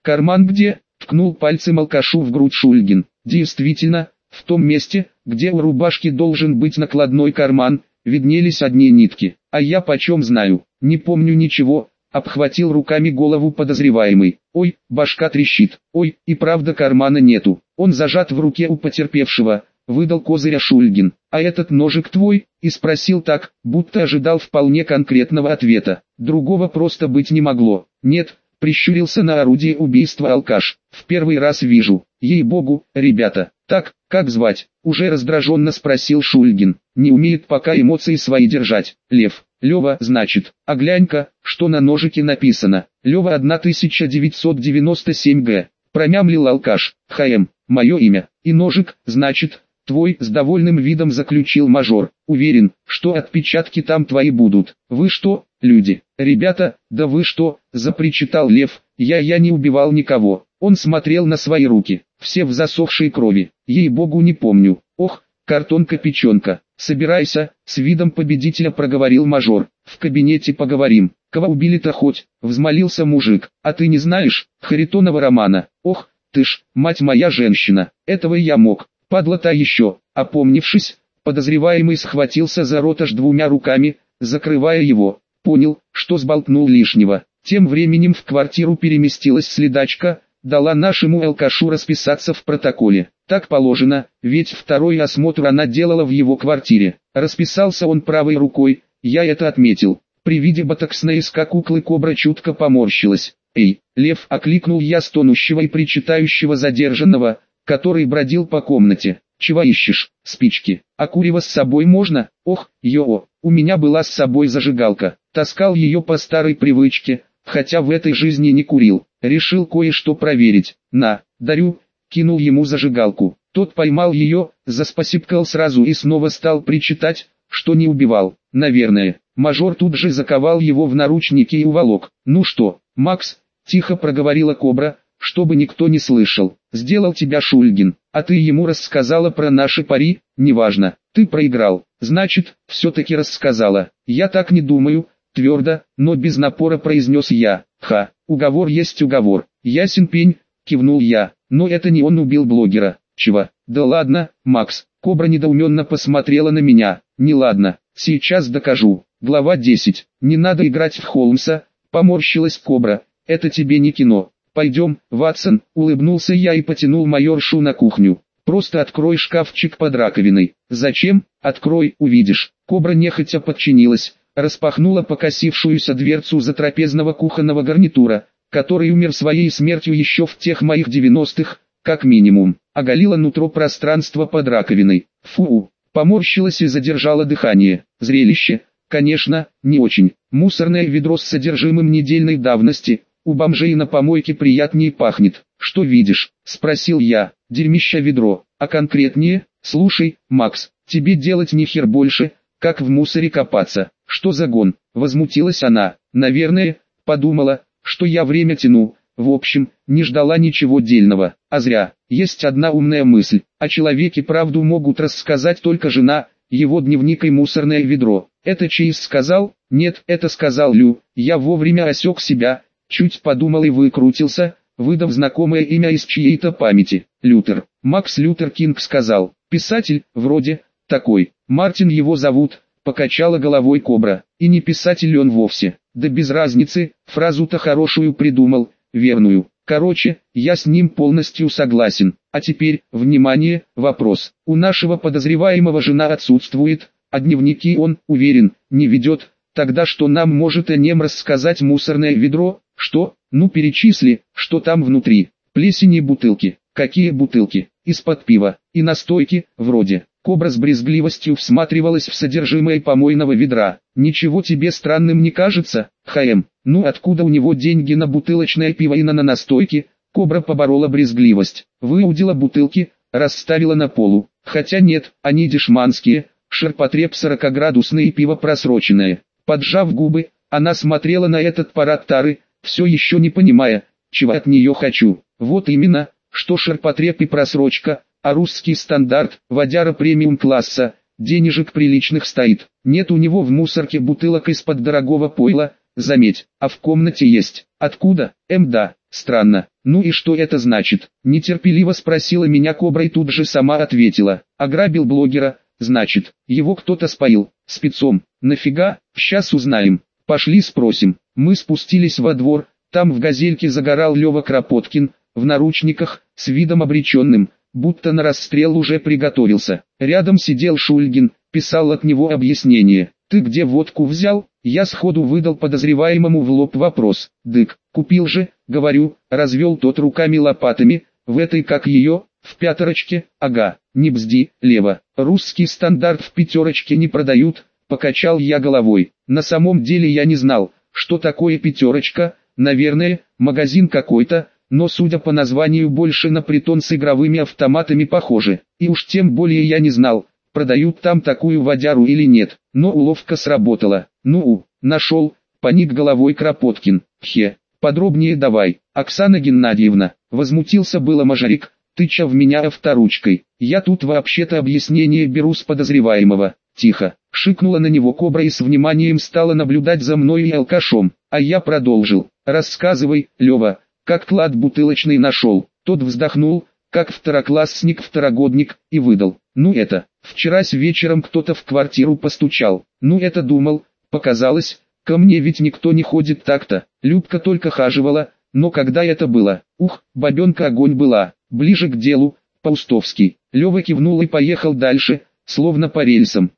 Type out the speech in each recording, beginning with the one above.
Карман где? Ткнул пальцем алкашу в грудь Шульгин. Действительно, в том месте, где у рубашки должен быть накладной карман, виднелись одни нитки. А я почем знаю, не помню ничего, обхватил руками голову подозреваемый. Ой, башка трещит, ой, и правда кармана нету. Он зажат в руке у потерпевшего, выдал козыря Шульгин. А этот ножик твой? И спросил так, будто ожидал вполне конкретного ответа. Другого просто быть не могло. Нет, прищурился на орудие убийства алкаш. В первый раз вижу. Ей-богу, ребята. Так, как звать? Уже раздраженно спросил Шульгин. Не умеет пока эмоции свои держать. Лев. Лева, значит. А глянь-ка, что на ножике написано. Лева 1997 г. Промямлил алкаш. ХМ. Мое имя. И ножик, значит, твой, с довольным видом заключил мажор. Уверен, что отпечатки там твои будут. Вы что, люди? Ребята, да вы что? Запричитал Лев. Я не убивал никого. Он смотрел на свои руки, все в засохшей крови. Ей-богу, не помню. Ох, картонка-печенка. Собирайся, с видом победителя проговорил мажор. В кабинете поговорим. Кого убили-то хоть? Взмолился мужик. А ты не знаешь Харитонова Романа? Ох, ты ж, мать моя женщина. Этого я мог. Падла-то еще. Опомнившись, подозреваемый схватился за рот аж двумя руками, закрывая его. Понял, что сболтнул лишнего. Тем временем в квартиру переместилась следачка, дала нашему алкашу расписаться в протоколе. Так положено, ведь второй осмотр она делала в его квартире. Расписался он правой рукой, я это отметил. При виде ботоксной куклы кобра чутко поморщилась. «Эй, Лев!» — окликнул я стонущего и причитающего задержанного, который бродил по комнате. «Чего ищешь? Спички? А курево с собой можно?» «Ох, у меня была с собой зажигалка. Таскал ее по старой привычке, хотя в этой жизни не курил. Решил кое-что проверить. На, дарю!» Кинул ему зажигалку. Тот поймал ее, заспасибкал сразу и снова стал причитать, что не убивал. Наверное. Мажор тут же заковал его в наручники и уволок. «Ну что, Макс?» — тихо проговорила кобра, чтобы никто не слышал. «Сделал тебя Шульгин, а ты ему рассказала про наши пари?» «Неважно, ты проиграл. Значит, все-таки рассказала». «Я так не думаю», — твердо, но без напора произнес я. «Ха, уговор есть уговор». «Ясен пень», — кивнул я. «Но это не он убил блогера». «Чего?» «Да ладно, Макс». Кобра недоуменно посмотрела на меня. «Не ладно, сейчас докажу». Глава 10. «Не надо играть в Холмса», — поморщилась кобра. «Это тебе не кино». «Пойдем, Ватсон», — улыбнулся я и потянул майоршу на кухню. «Просто открой шкафчик под раковиной». «Зачем?» «Открой, увидишь». Кобра нехотя подчинилась, распахнула покосившуюся дверцу затрапезного кухонного гарнитура, который умер своей смертью еще в тех моих 90-х, как минимум. Оголила нутро пространства под раковиной. Фу, поморщилась и задержала дыхание. Зрелище, конечно, не очень. Мусорное ведро с содержимым недельной давности. У бомжей на помойке приятнее пахнет. «Что видишь?» — спросил я. «Дерьмища ведро. А конкретнее?» «Слушай, Макс, тебе делать ни хер больше, как в мусоре копаться». «Что за гон?» — возмутилась она. «Наверное, подумала, что я время тяну. В общем, не ждала ничего дельного. А зря. Есть одна умная мысль. О человеке правду могут рассказать только жена, его дневник и мусорное ведро». «Это Чейз сказал?» «Нет, это сказал Лю». Я вовремя осек себя, чуть подумал и выкрутился, выдав знакомое имя из чьей-то памяти. Лютер. Макс Лютер Кинг сказал. «Писатель, вроде, такой. Мартин его зовут», — покачала головой кобра. «И не писатель он вовсе. Да без разницы, фразу-то хорошую придумал, верную. Короче, я с ним полностью согласен. А теперь, внимание, вопрос. У нашего подозреваемого жена отсутствует, а дневники он, уверен, не ведет. Тогда что нам может о нем рассказать мусорное ведро?» «Что? Ну перечисли, что там внутри». «Плесень и бутылки». «Какие бутылки?» «Из-под пива. И настойки, вроде». Кобра с брезгливостью всматривалась в содержимое помойного ведра. «Ничего тебе странным не кажется, ХМ? Ну откуда у него деньги на бутылочное пиво и на настойки?» Кобра поборола брезгливость. Выудила бутылки, расставила на полу. «Хотя нет, они дешманские, ширпотреб 40-градусное пиво просроченное». Поджав губы, она смотрела на этот парад тары, все еще не понимая, чего от нее хочу. Вот именно, что ширпотреб и просрочка, а русский стандарт, водяра премиум класса, денежек приличных стоит. Нет у него в мусорке бутылок из-под дорогого пойла, заметь, а в комнате есть. Откуда? Да, странно. Ну и что это значит? Нетерпеливо спросила меня кобра и тут же сама ответила. Ограбил блогера, значит, его кто-то споил, спецом. Нафига? Сейчас узнаем. Пошли спросим. Мы спустились во двор, там в газельке загорал Лёва Кропоткин, в наручниках, с видом обреченным, будто на расстрел уже приготовился. Рядом сидел Шульгин, писал от него объяснение. «Ты где водку взял?» Я сходу выдал подозреваемому в лоб вопрос. «Дык, купил же», говорю, развел тот руками лопатами, в этой как ее, в пятерочке, ага, не бзди, лево, русский стандарт в пятерочке не продают, покачал я головой. На самом деле я не знал, что такое пятерочка, наверное, магазин какой-то, но судя по названию больше на притон с игровыми автоматами похоже, и уж тем более я не знал, продают там такую водяру или нет, но уловка сработала. Нашел, поник головой Кропоткин. Подробнее давай, Оксана Геннадьевна, возмутился было Мажорик, тыча в меня авторучкой. Я тут вообще-то объяснение беру с подозреваемого. Тихо, шикнула на него кобра и с вниманием стала наблюдать за мной и алкашом, а я продолжил. Рассказывай, Лёва, как клад бутылочный нашел. Тот вздохнул, как второклассник-второгодник, и выдал. Вчерась вечером кто-то в квартиру постучал. Думал, показалось, ко мне ведь никто не ходит так-то. Любка только хаживала, но когда это было? Бабенка огонь была, ближе к делу, Паустовский. Лёва кивнул и поехал дальше, словно по рельсам.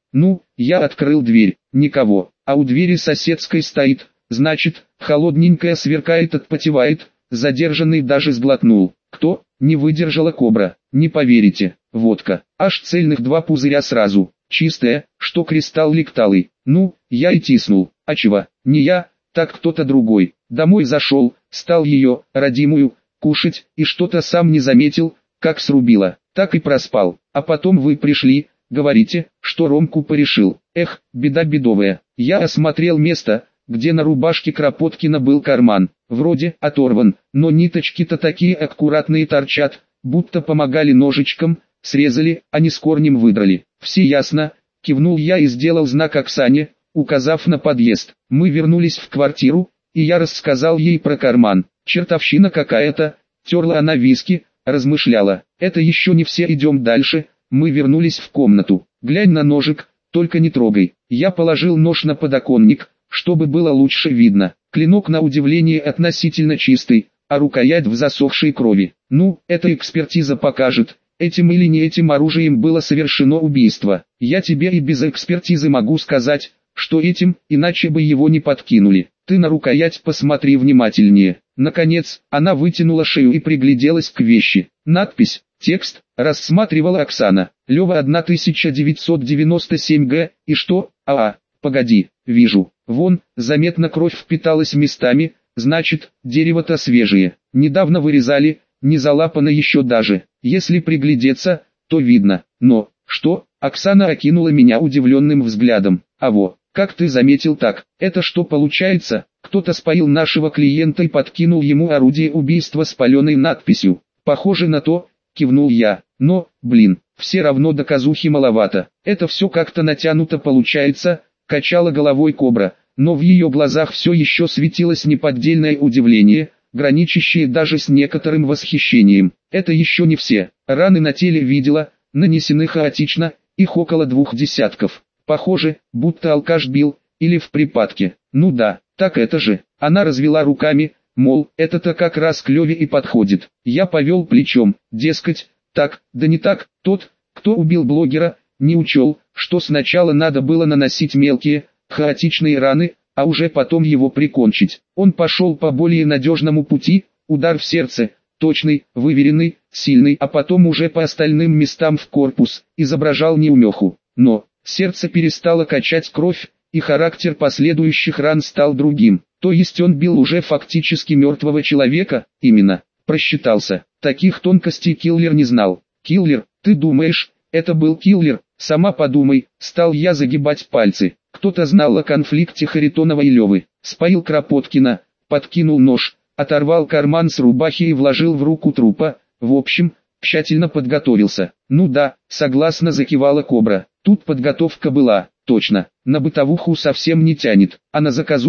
Я открыл дверь, никого, а у двери соседской стоит, значит, холодненькая сверкает, отпотевает, задержанный даже сглотнул. Кто? Не выдержала кобра, не поверите, водка, аж цельных 2 пузыря сразу, чистая, что кристалл лекталый. Я и тиснул, а чего, не я, так кто-то другой, домой зашел, стал ее, родимую, кушать, и что-то сам не заметил, как срубило, так и проспал, а потом вы пришли, говорите, что Ромку порешил. Беда бедовая. Я осмотрел место, где на рубашке Кропоткина был карман, вроде оторван, но ниточки-то такие аккуратные торчат, будто помогали ножичком, срезали, а не с корнем выдрали. Все ясно, кивнул я и сделал знак Оксане, указав на подъезд. Мы вернулись в квартиру, и я рассказал ей про карман. Чертовщина какая-то, терла она виски, размышляла. Это еще не все, идем дальше. Мы вернулись в комнату. Глянь на ножик, только не трогай. Я положил нож на подоконник, чтобы было лучше видно. Клинок на удивление относительно чистый, а рукоять в засохшей крови. Это экспертиза покажет, этим или не этим оружием было совершено убийство. Я тебе и без экспертизы могу сказать, что этим, иначе бы его не подкинули. Ты на рукоять посмотри внимательнее. Наконец, она вытянула шею и пригляделась к вещи. Надпись, текст, рассматривала Оксана. Лёва 1997 г. И что? Погоди, вижу. Вон, заметно кровь впиталась местами, значит, дерево-то свежее. Недавно вырезали, не залапано еще даже. Если приглядеться, то видно. Но, что? Оксана окинула меня удивленным взглядом. Как ты заметил так? Это что получается? Кто-то споил нашего клиента и подкинул ему орудие убийства с паленой надписью. Похоже на то, кивнул я. Но, все равно доказухи маловато. Это все как-то натянуто получается, качала головой кобра, но в ее глазах все еще светилось неподдельное удивление, граничащее даже с некоторым восхищением. Это еще не все. Раны на теле видела, нанесены хаотично, их около 20. Похоже, будто алкаш бил, или в припадке. Так это же. Она развела руками, мол, это-то как раз к Леве и подходит. Я повел плечом, дескать, так, да не так, тот, кто убил блогера, не учел, что сначала надо было наносить мелкие, хаотичные раны, а уже потом его прикончить. Он пошел по более надежному пути, удар в сердце, точный, выверенный, сильный, а потом уже по остальным местам в корпус, изображал неумеху. Но сердце перестало качать кровь, и характер последующих ран стал другим. То есть он бил уже фактически мертвого человека, именно, просчитался. Таких тонкостей киллер не знал. Киллер, ты думаешь, это был киллер? Сама подумай, стал я загибать пальцы. Кто-то знал о конфликте Харитонова и Левы. Споил Кропоткина, подкинул нож, оторвал карман с рубахи и вложил в руку трупа. В общем, тщательно подготовился. Согласно закивала кобра. Тут подготовка была, точно. На бытовуху совсем не тянет, а на заказуху,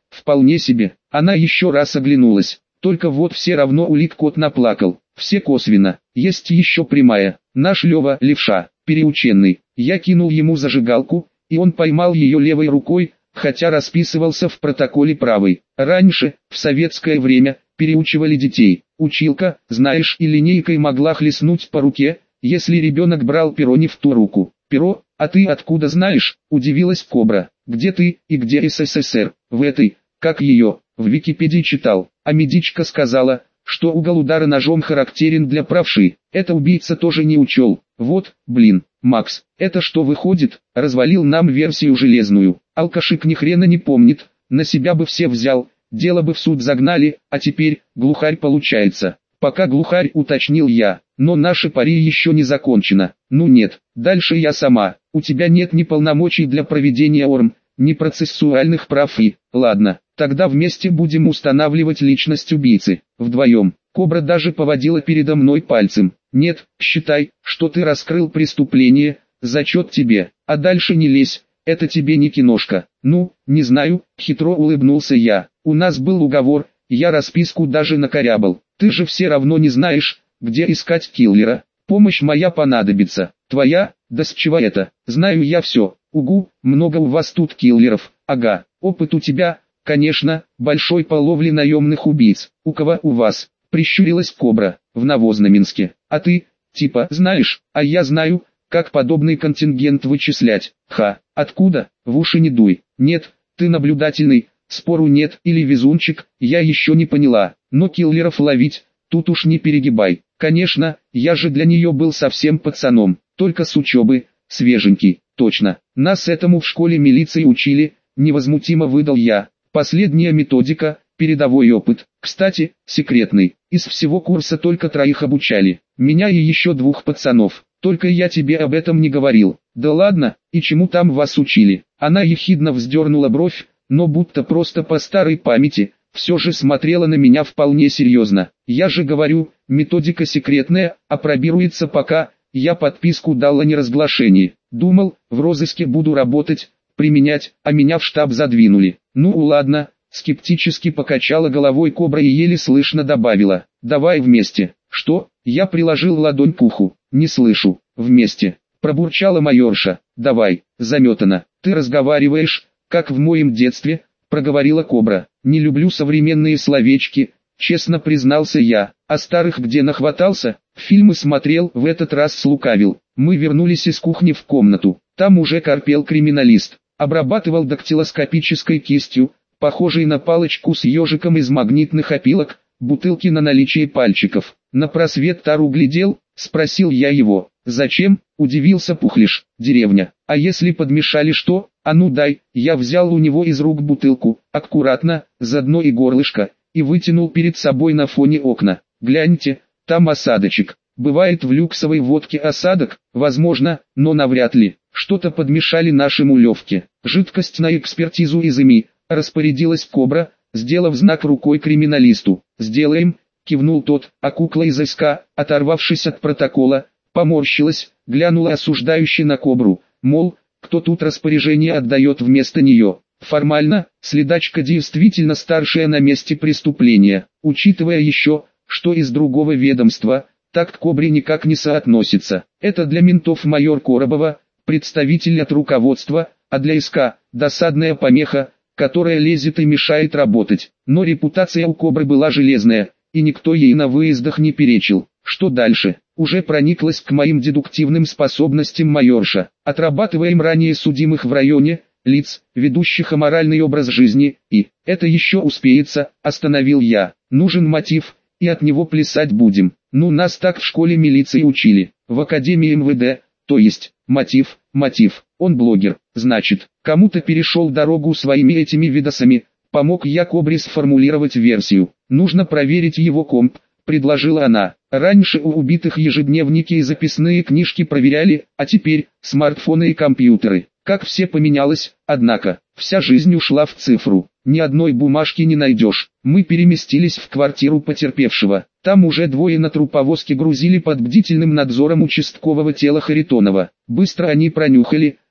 вполне себе. Она еще раз оглянулась. Только вот все равно улик кот наплакал. Все косвенно. Есть еще прямая. Наш Лева левша, переученный. Я кинул ему зажигалку, и он поймал ее левой рукой, хотя расписывался в протоколе правой. Раньше, в советское время, переучивали детей. Училка, знаешь, и линейкой могла хлестнуть по руке, если ребенок брал перо не в ту руку. Перо, а ты откуда знаешь? Удивилась Кобра. Где ты и где СССР? В этой, как ее, в Википедии читал. А медичка сказала, что угол удара ножом характерен для правши. Это убийца тоже не учел. Вот, блин, Макс, это что выходит? Развалил нам версию железную. Алкашик ни хрена не помнит, на себя бы все взял, дело бы в суд загнали, а теперь, глухарь получается. Пока глухарь, уточнил я, но наше пари еще не закончено. Ну нет, дальше я сама. У тебя нет ни полномочий для проведения ОРМ, ни процессуальных прав и, ладно, тогда вместе будем устанавливать личность убийцы, вдвоем. Кобра даже поводила передо мной пальцем. Нет, считай, что ты раскрыл преступление, зачет тебе, а дальше не лезь, это тебе не киношка. Ну, не знаю, хитро улыбнулся я. У нас был уговор, я расписку даже накорябал. Ты же все равно не знаешь, где искать киллера. Помощь моя понадобится. Твоя? Да с чего это? Знаю я все. Угу, много у вас тут киллеров. Ага, опыт у тебя, конечно, большой по ловле наемных убийц. У кого у вас? Прищурилась Кобра. В Новознаменске. А ты, типа, знаешь, а я знаю, как подобный контингент вычислять. Ха, откуда? В уши не дуй. Нет, ты наблюдательный, спору нет, или везунчик, я еще не поняла. Но киллеров ловить, тут уж не перегибай. Конечно, я же для нее был совсем пацаном, только с учебы, свеженький, точно. Нас этому в школе милиции учили, невозмутимо выдал я. Последняя методика, передовой опыт. Кстати, секретный. Из всего курса только 3 обучали. Меня и еще 2 пацанов. Только я тебе об этом не говорил. Да ладно, и чему там вас учили? Она ехидно вздернула бровь, но будто просто по старой памяти, все же смотрела на меня вполне серьезно. Я же говорю, методика секретная, апробируется пока, я подписку дал о неразглашении. Думал, в розыске буду работать, применять, а меня в штаб задвинули. Ну ладно, скептически покачала головой Кобра и еле слышно добавила. Давай вместе. Что? Я приложил ладонь к уху. Не слышу. Вместе. Пробурчала майорша. Давай, заметана. Ты разговариваешь, как в моем детстве, проговорила Кобра. Не люблю современные словечки, честно признался я. А старых где нахватался? Фильмы смотрел, в этот раз слукавил. Мы вернулись из кухни в комнату. Там уже корпел криминалист. Обрабатывал дактилоскопической кистью, похожей на палочку с ежиком из магнитных опилок, бутылки на наличие пальчиков. На просвет тару глядел, спросил я его. Зачем? Удивился Пухлиш. Деревня. А если подмешали что? А ну дай. Я взял у него из рук бутылку, аккуратно, за дно и горлышко, и вытянул перед собой на фоне окна. Гляньте, там осадочек. Бывает в люксовой водке осадок, возможно, но навряд ли. Что-то подмешали нашему Левке. Жидкость на экспертизу изыми, распорядилась Кобра, сделав знак рукой криминалисту. «Сделаем», кивнул тот, а кукла из СК, оторвавшись от протокола, поморщилась, глянула осуждающе на Кобру, мол, кто тут распоряжение отдает вместо нее. Формально, следачка действительно старшая на месте преступления, учитывая еще, что из другого ведомства, так к Кобре никак не соотносится. Это для ментов майор Коробова, представитель от руководства, а для СК – досадная помеха, которая лезет и мешает работать. Но репутация у Кобры была железная, и никто ей на выездах не перечил. Что дальше? Уже прониклась к моим дедуктивным способностям майорша. Отрабатываем ранее судимых в районе, лиц, ведущих аморальный образ жизни, и, это еще успеется, остановил я. Нужен мотив, и от него плясать будем. Ну нас так в школе милиции учили, в академии МВД, то есть, мотив, он блогер, значит, кому-то перешел дорогу своими этими видосами, помог я Кобре сформулировать версию. Нужно проверить его комп, предложила она. Раньше у убитых ежедневники и записные книжки проверяли, а теперь смартфоны и компьютеры. Как все поменялось, однако, вся жизнь ушла в цифру. Ни одной бумажки не найдешь. Мы переместились в квартиру потерпевшего. Там уже 2 на труповозке грузили под бдительным надзором участкового тела Харитонова. Быстро они пронюхали,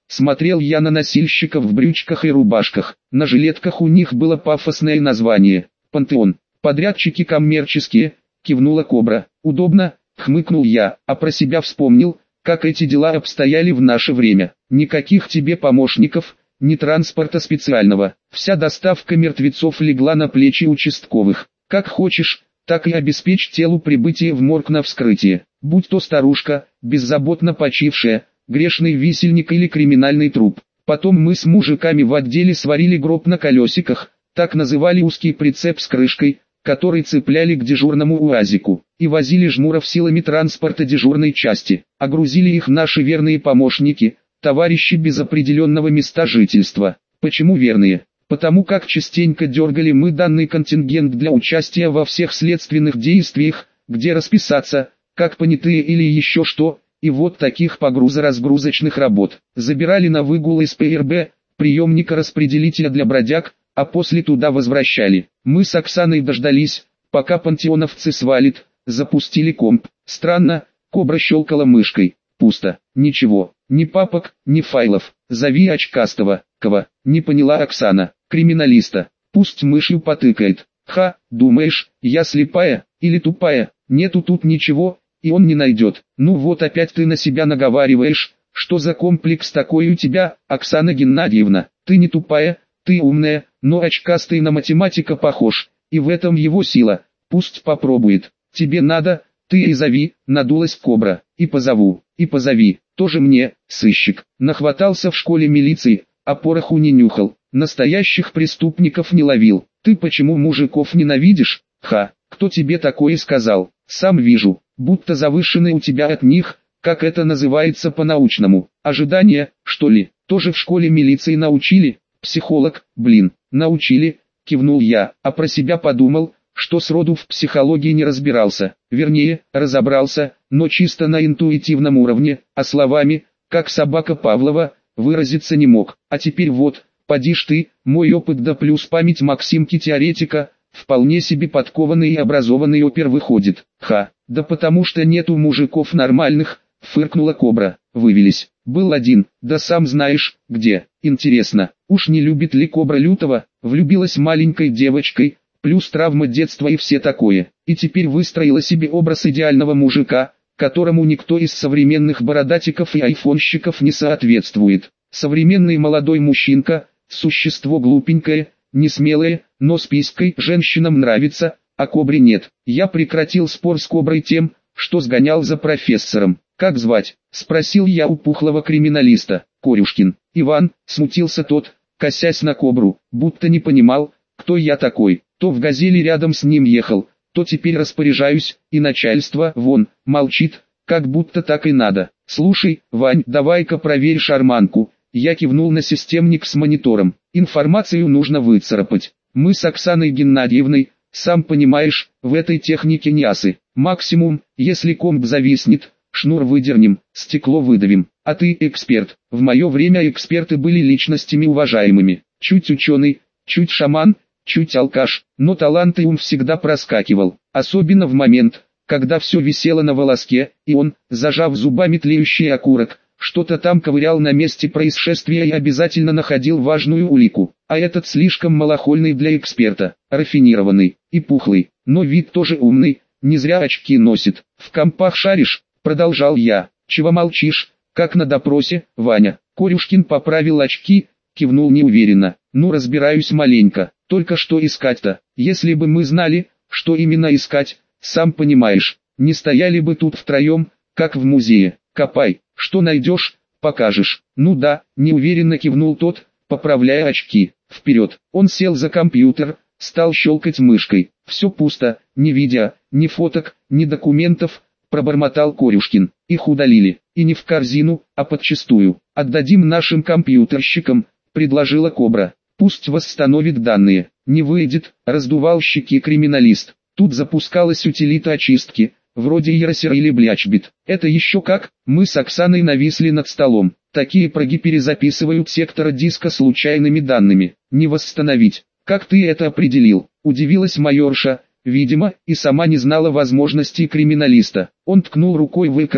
Смотрел я на носильщиков в брючках и рубашках. На жилетках у них было пафосное название «Пантеон». «Подрядчики коммерческие», кивнула Кобра. «Удобно», хмыкнул я, а про себя вспомнил, как эти дела обстояли в наше время. Никаких тебе помощников, ни транспорта специального. Вся доставка мертвецов легла на плечи участковых. Как хочешь, так и обеспечь телу прибытие в морг на вскрытие. Будь то старушка, беззаботно почившая, грешный висельник или криминальный труп. Потом мы с мужиками в отделе сварили гроб на колесиках, так называли узкий прицеп с крышкой, который цепляли к дежурному УАЗику, и возили жмуров силами транспорта дежурной части, а грузили их наши верные помощники, товарищи без определенного места жительства. Почему верные? Потому как частенько дергали мы данный контингент для участия во всех следственных действиях, где расписаться, как понятые или еще что, и вот таких погрузо-разгрузочных работ. Забирали на выгул из ПРБ, приемника-распределителя для бродяг, а после туда возвращали. Мы с Оксаной дождались, пока пантеоновцы свалит, запустили комп. Странно, Кобра щелкала мышкой. Пусто. Ничего. Ни папок, ни файлов. Зови очкастого. Кого? Не поняла Оксана. Криминалиста. Пусть мышью потыкает. Ха, думаешь, я слепая, или тупая? Нету тут ничего, и он не найдет. Ну вот опять ты на себя наговариваешь. Что за комплекс такой у тебя, Оксана Геннадьевна? Ты не тупая, ты умная, но очкастый на математика похож, и в этом его сила. Пусть попробует. Тебе надо, ты и зови, надулась Кобра. И позови, тоже мне, сыщик. Нахватался в школе милиции, а пороху не нюхал, настоящих преступников не ловил. Ты почему мужиков ненавидишь? Ха, кто тебе такое сказал? Сам вижу, будто завышенный у тебя от них, как это называется по-научному. Ожидания, что ли, тоже в школе милиции научили? Психолог, блин, научили, кивнул я, а про себя подумал, что сроду в психологии не разбирался, вернее, разобрался, но чисто на интуитивном уровне, а словами, как собака Павлова, выразиться не мог. А теперь вот, поди ж ты, мой опыт да плюс память Максимки-теоретика, вполне себе подкованный и образованный опер выходит. Ха, да потому что нету мужиков нормальных, фыркнула Кобра. Вывелись. Был один, да сам знаешь, где. Интересно, уж не любит ли Кобра Лютого? Влюбилась маленькой девочкой, плюс травма детства и все такое. И теперь выстроила себе образ идеального мужика, которому никто из современных бородатиков и айфонщиков не соответствует. Современный молодой мужчинка, существо глупенькое, несмелое, но с писькой женщинам нравится, а Кобре нет. Я прекратил спор с Коброй тем, что сгонял за профессором. «Как звать?» – спросил я у пухлого криминалиста. «Корюшкин». «Иван», – смутился тот, косясь на Кобру, будто не понимал, кто я такой. То в «Газели» рядом с ним ехал, то теперь распоряжаюсь, и начальство, вон, молчит, как будто так и надо. «Слушай, Вань, давай-ка проверь шарманку». Я кивнул на системник с монитором. «Информацию нужно выцарапать. Мы с Оксаной Геннадьевной, сам понимаешь, в этой технике не асы. Максимум, если комп зависнет, шнур выдернем, стекло выдавим. А ты эксперт. В мое время эксперты были личностями уважаемыми. Чуть ученый, чуть шаман, чуть алкаш, но талант и ум всегда проскакивал. Особенно в момент, когда все висело на волоске, и он, зажав зубами тлеющий окурок, что-то там ковырял на месте происшествия и обязательно находил важную улику. А этот слишком малохольный для эксперта, рафинированный и пухлый, но вид тоже умный, не зря очки носит. В компах шаришь? Продолжал я. Чего молчишь, как на допросе, Ваня? Корюшкин поправил очки, кивнул неуверенно. Ну разбираюсь маленько, только что искать-то? Если бы мы знали, что именно искать, сам понимаешь, не стояли бы тут втроем, как в музее. Копай, что найдешь, покажешь. Ну да, неуверенно кивнул тот, поправляя очки. Вперед, он сел за компьютер, стал щелкать мышкой. Все пусто, ни видео, ни фоток, ни документов, пробормотал Корюшкин. Их удалили, и не в корзину, а подчистую. Отдадим нашим компьютерщикам, предложила Кобра. Пусть восстановит данные. Не выйдет, раздувал щеки криминалист. Тут запускалась утилита очистки, вроде Еросер или Блячбит. Это еще как? Мы с Оксаной нависли над столом. Такие проги перезаписывают сектора диска случайными данными. Не восстановить. Как ты это определил? Удивилась майорша, видимо, и сама не знала возможностей криминалиста. Он ткнул рукой в экран,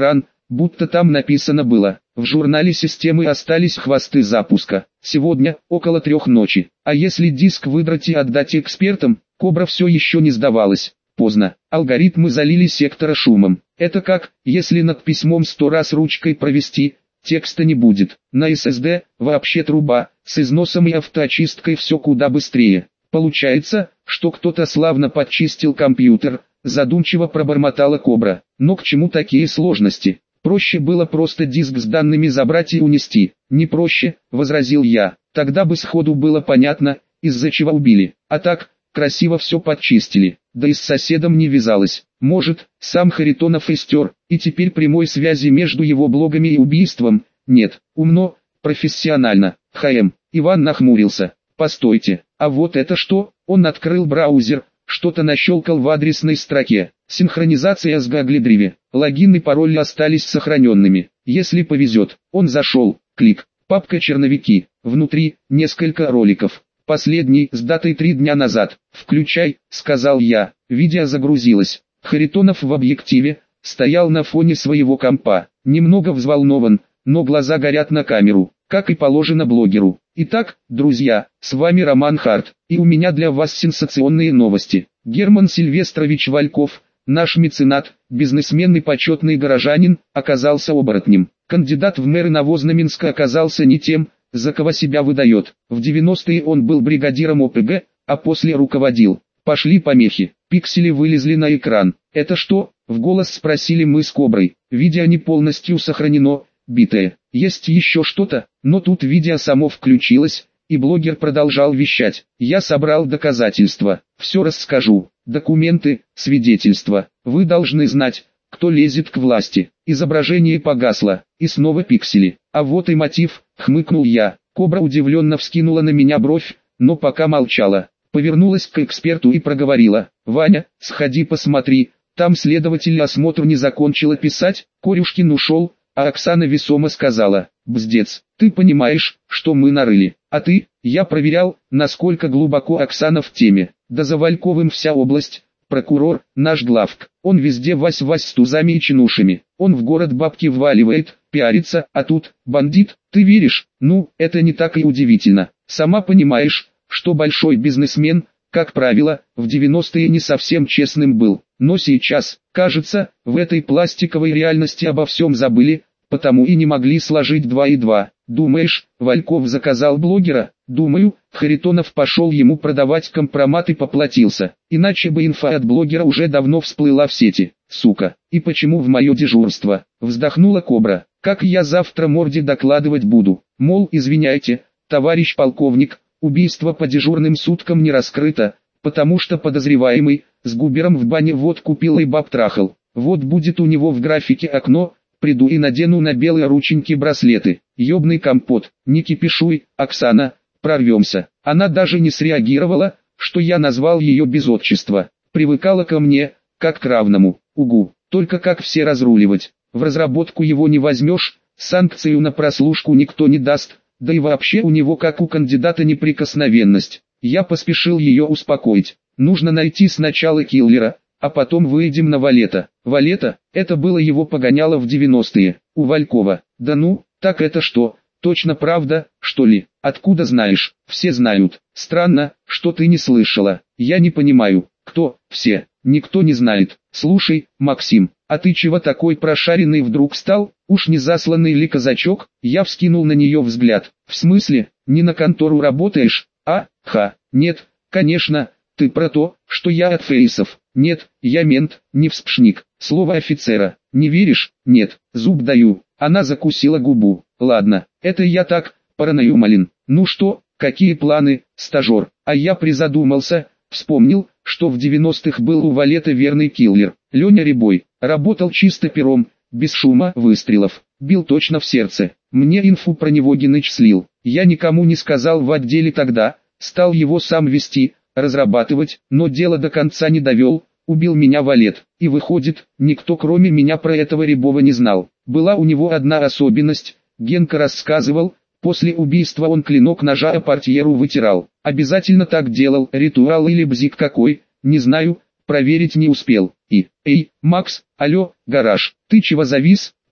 будто там написано было: в журнале системы остались хвосты запуска. Сегодня, около 3 ночи. А если диск выдрать и отдать экспертам? Кобра все еще не сдавалась. Поздно. Алгоритмы залили сектора шумом. Это как, если над письмом 100 раз ручкой провести, текста не будет. На SSD, вообще труба, с износом и автоочисткой все куда быстрее. Получается, что кто-то славно подчистил компьютер, задумчиво пробормотала Кобра. Но к чему такие сложности? Проще было просто диск с данными забрать и унести. Не проще, возразил я. Тогда бы сходу было понятно, из-за чего убили. А так, красиво все подчистили. Да и с соседом не вязалось. Может, сам Харитонов истер, и теперь прямой связи между его блогами и убийством нет. Умно, профессионально. Иван нахмурился. Постойте, а вот это что? Он открыл браузер, что-то нащелкал в адресной строке. Синхронизация с Google Drive. Логин и пароль остались сохраненными. Если повезет, он зашел. Клик. Папка черновики. Внутри несколько роликов. Последний с датой 3 дня назад. «Включай», — сказал я. Видео загрузилось. Харитонов в объективе стоял на фоне своего компа. Немного взволнован, но глаза горят на камеру, как и положено блогеру. Итак, друзья, с вами Роман Харт, и у меня для вас сенсационные новости. Герман Сильвестрович Вальков, наш меценат, бизнесмен и почетный горожанин, оказался оборотнем. Кандидат в мэры Новознаменска оказался не тем, за кого себя выдает. В 90-е он был бригадиром ОПГ, а после руководил. Пошли помехи, пиксели вылезли на экран. «Это что?» — в голос спросили мы с Коброй. Видео не полностью сохранено, битое. Есть еще что-то, но тут видео само включилось, и блогер продолжал вещать. Я собрал доказательства, все расскажу. Документы, свидетельства. Вы должны знать, кто лезет к власти. Изображение погасло, и снова пиксели. А вот и мотив, хмыкнул я. Кобра удивленно вскинула на меня бровь, но пока молчала. Повернулась к эксперту и проговорила: «Ваня, сходи посмотри, там следователь осмотр не закончила писать». Корюшкин ушел, а Оксана весомо сказала: «Бздец, ты понимаешь, что мы нарыли, а ты?» Я проверял, насколько глубоко Оксана в теме. Да за Вальковым вся область, прокурор, наш главк, он везде вась-вась с тузами и чинушами, он в город бабки вваливает, пиарится, а тут, бандит, ты веришь? Ну, это не так и удивительно, сама понимаешь, что большой бизнесмен, как правило, в 90-е не совсем честным был, но сейчас, кажется, в этой пластиковой реальности обо всем забыли, потому и не могли сложить 2 и 2. Думаешь, Вальков заказал блогера? Думаю, Харитонов пошел ему продавать компромат и поплатился, иначе бы инфа от блогера уже давно всплыла в сети, сука. И почему в мое дежурство? Вздохнула Кобра. Как я завтра морде докладывать буду? Мол, извиняйте, товарищ полковник, убийство по дежурным суткам не раскрыто, потому что подозреваемый с Губером в бане водку пил и баб трахал. Вот будет у него в графике окно, приду и надену на белые рученьки браслеты. Ёбный компот, не кипишуй, Оксана, прорвемся. Она даже не среагировала, что я назвал ее без отчества. Привыкала ко мне, как к равному. Угу, только как все разруливать. В разработку его не возьмешь, санкцию на прослушку никто не даст, да и вообще у него как у кандидата неприкосновенность. Я поспешил ее успокоить. Нужно найти сначала киллера, а потом выйдем на Валета. Валета, это было его погоняло в 90-е, у Валькова. Да ну, так это что, точно правда, что ли? Откуда знаешь? Все знают. Странно, что ты не слышала. Я не понимаю, кто, все, никто не знает. Слушай, Максим, а ты чего такой прошаренный вдруг стал? Уж не засланный ли казачок? Я вскинул на нее взгляд. В смысле, не на контору работаешь? Нет, конечно, ты про то, что я от фейсов. Нет, я мент, не вспшник. Слово офицера. Не веришь? Нет, зуб даю. Она закусила губу. Ладно, это я так, параноюмалин. Ну что, какие планы, стажер? А я призадумался, вспомнил, что в 90-х был у Валета верный киллер. Леня Рябой. Работал чисто пером, без шума выстрелов. Бил точно в сердце. Мне инфу про него Геныч слил. Я никому не сказал в отделе тогда, стал его сам вести, разрабатывать, но дело до конца не довел, убил меня Валет. И выходит, никто кроме меня про этого Рябова не знал. Была у него одна особенность, Генка рассказывал, после убийства он клинок ножа о портьеру вытирал. Обязательно так делал, ритуал или бзик какой, не знаю, проверить не успел. Эй, Макс, алло, гараж, ты чего завис?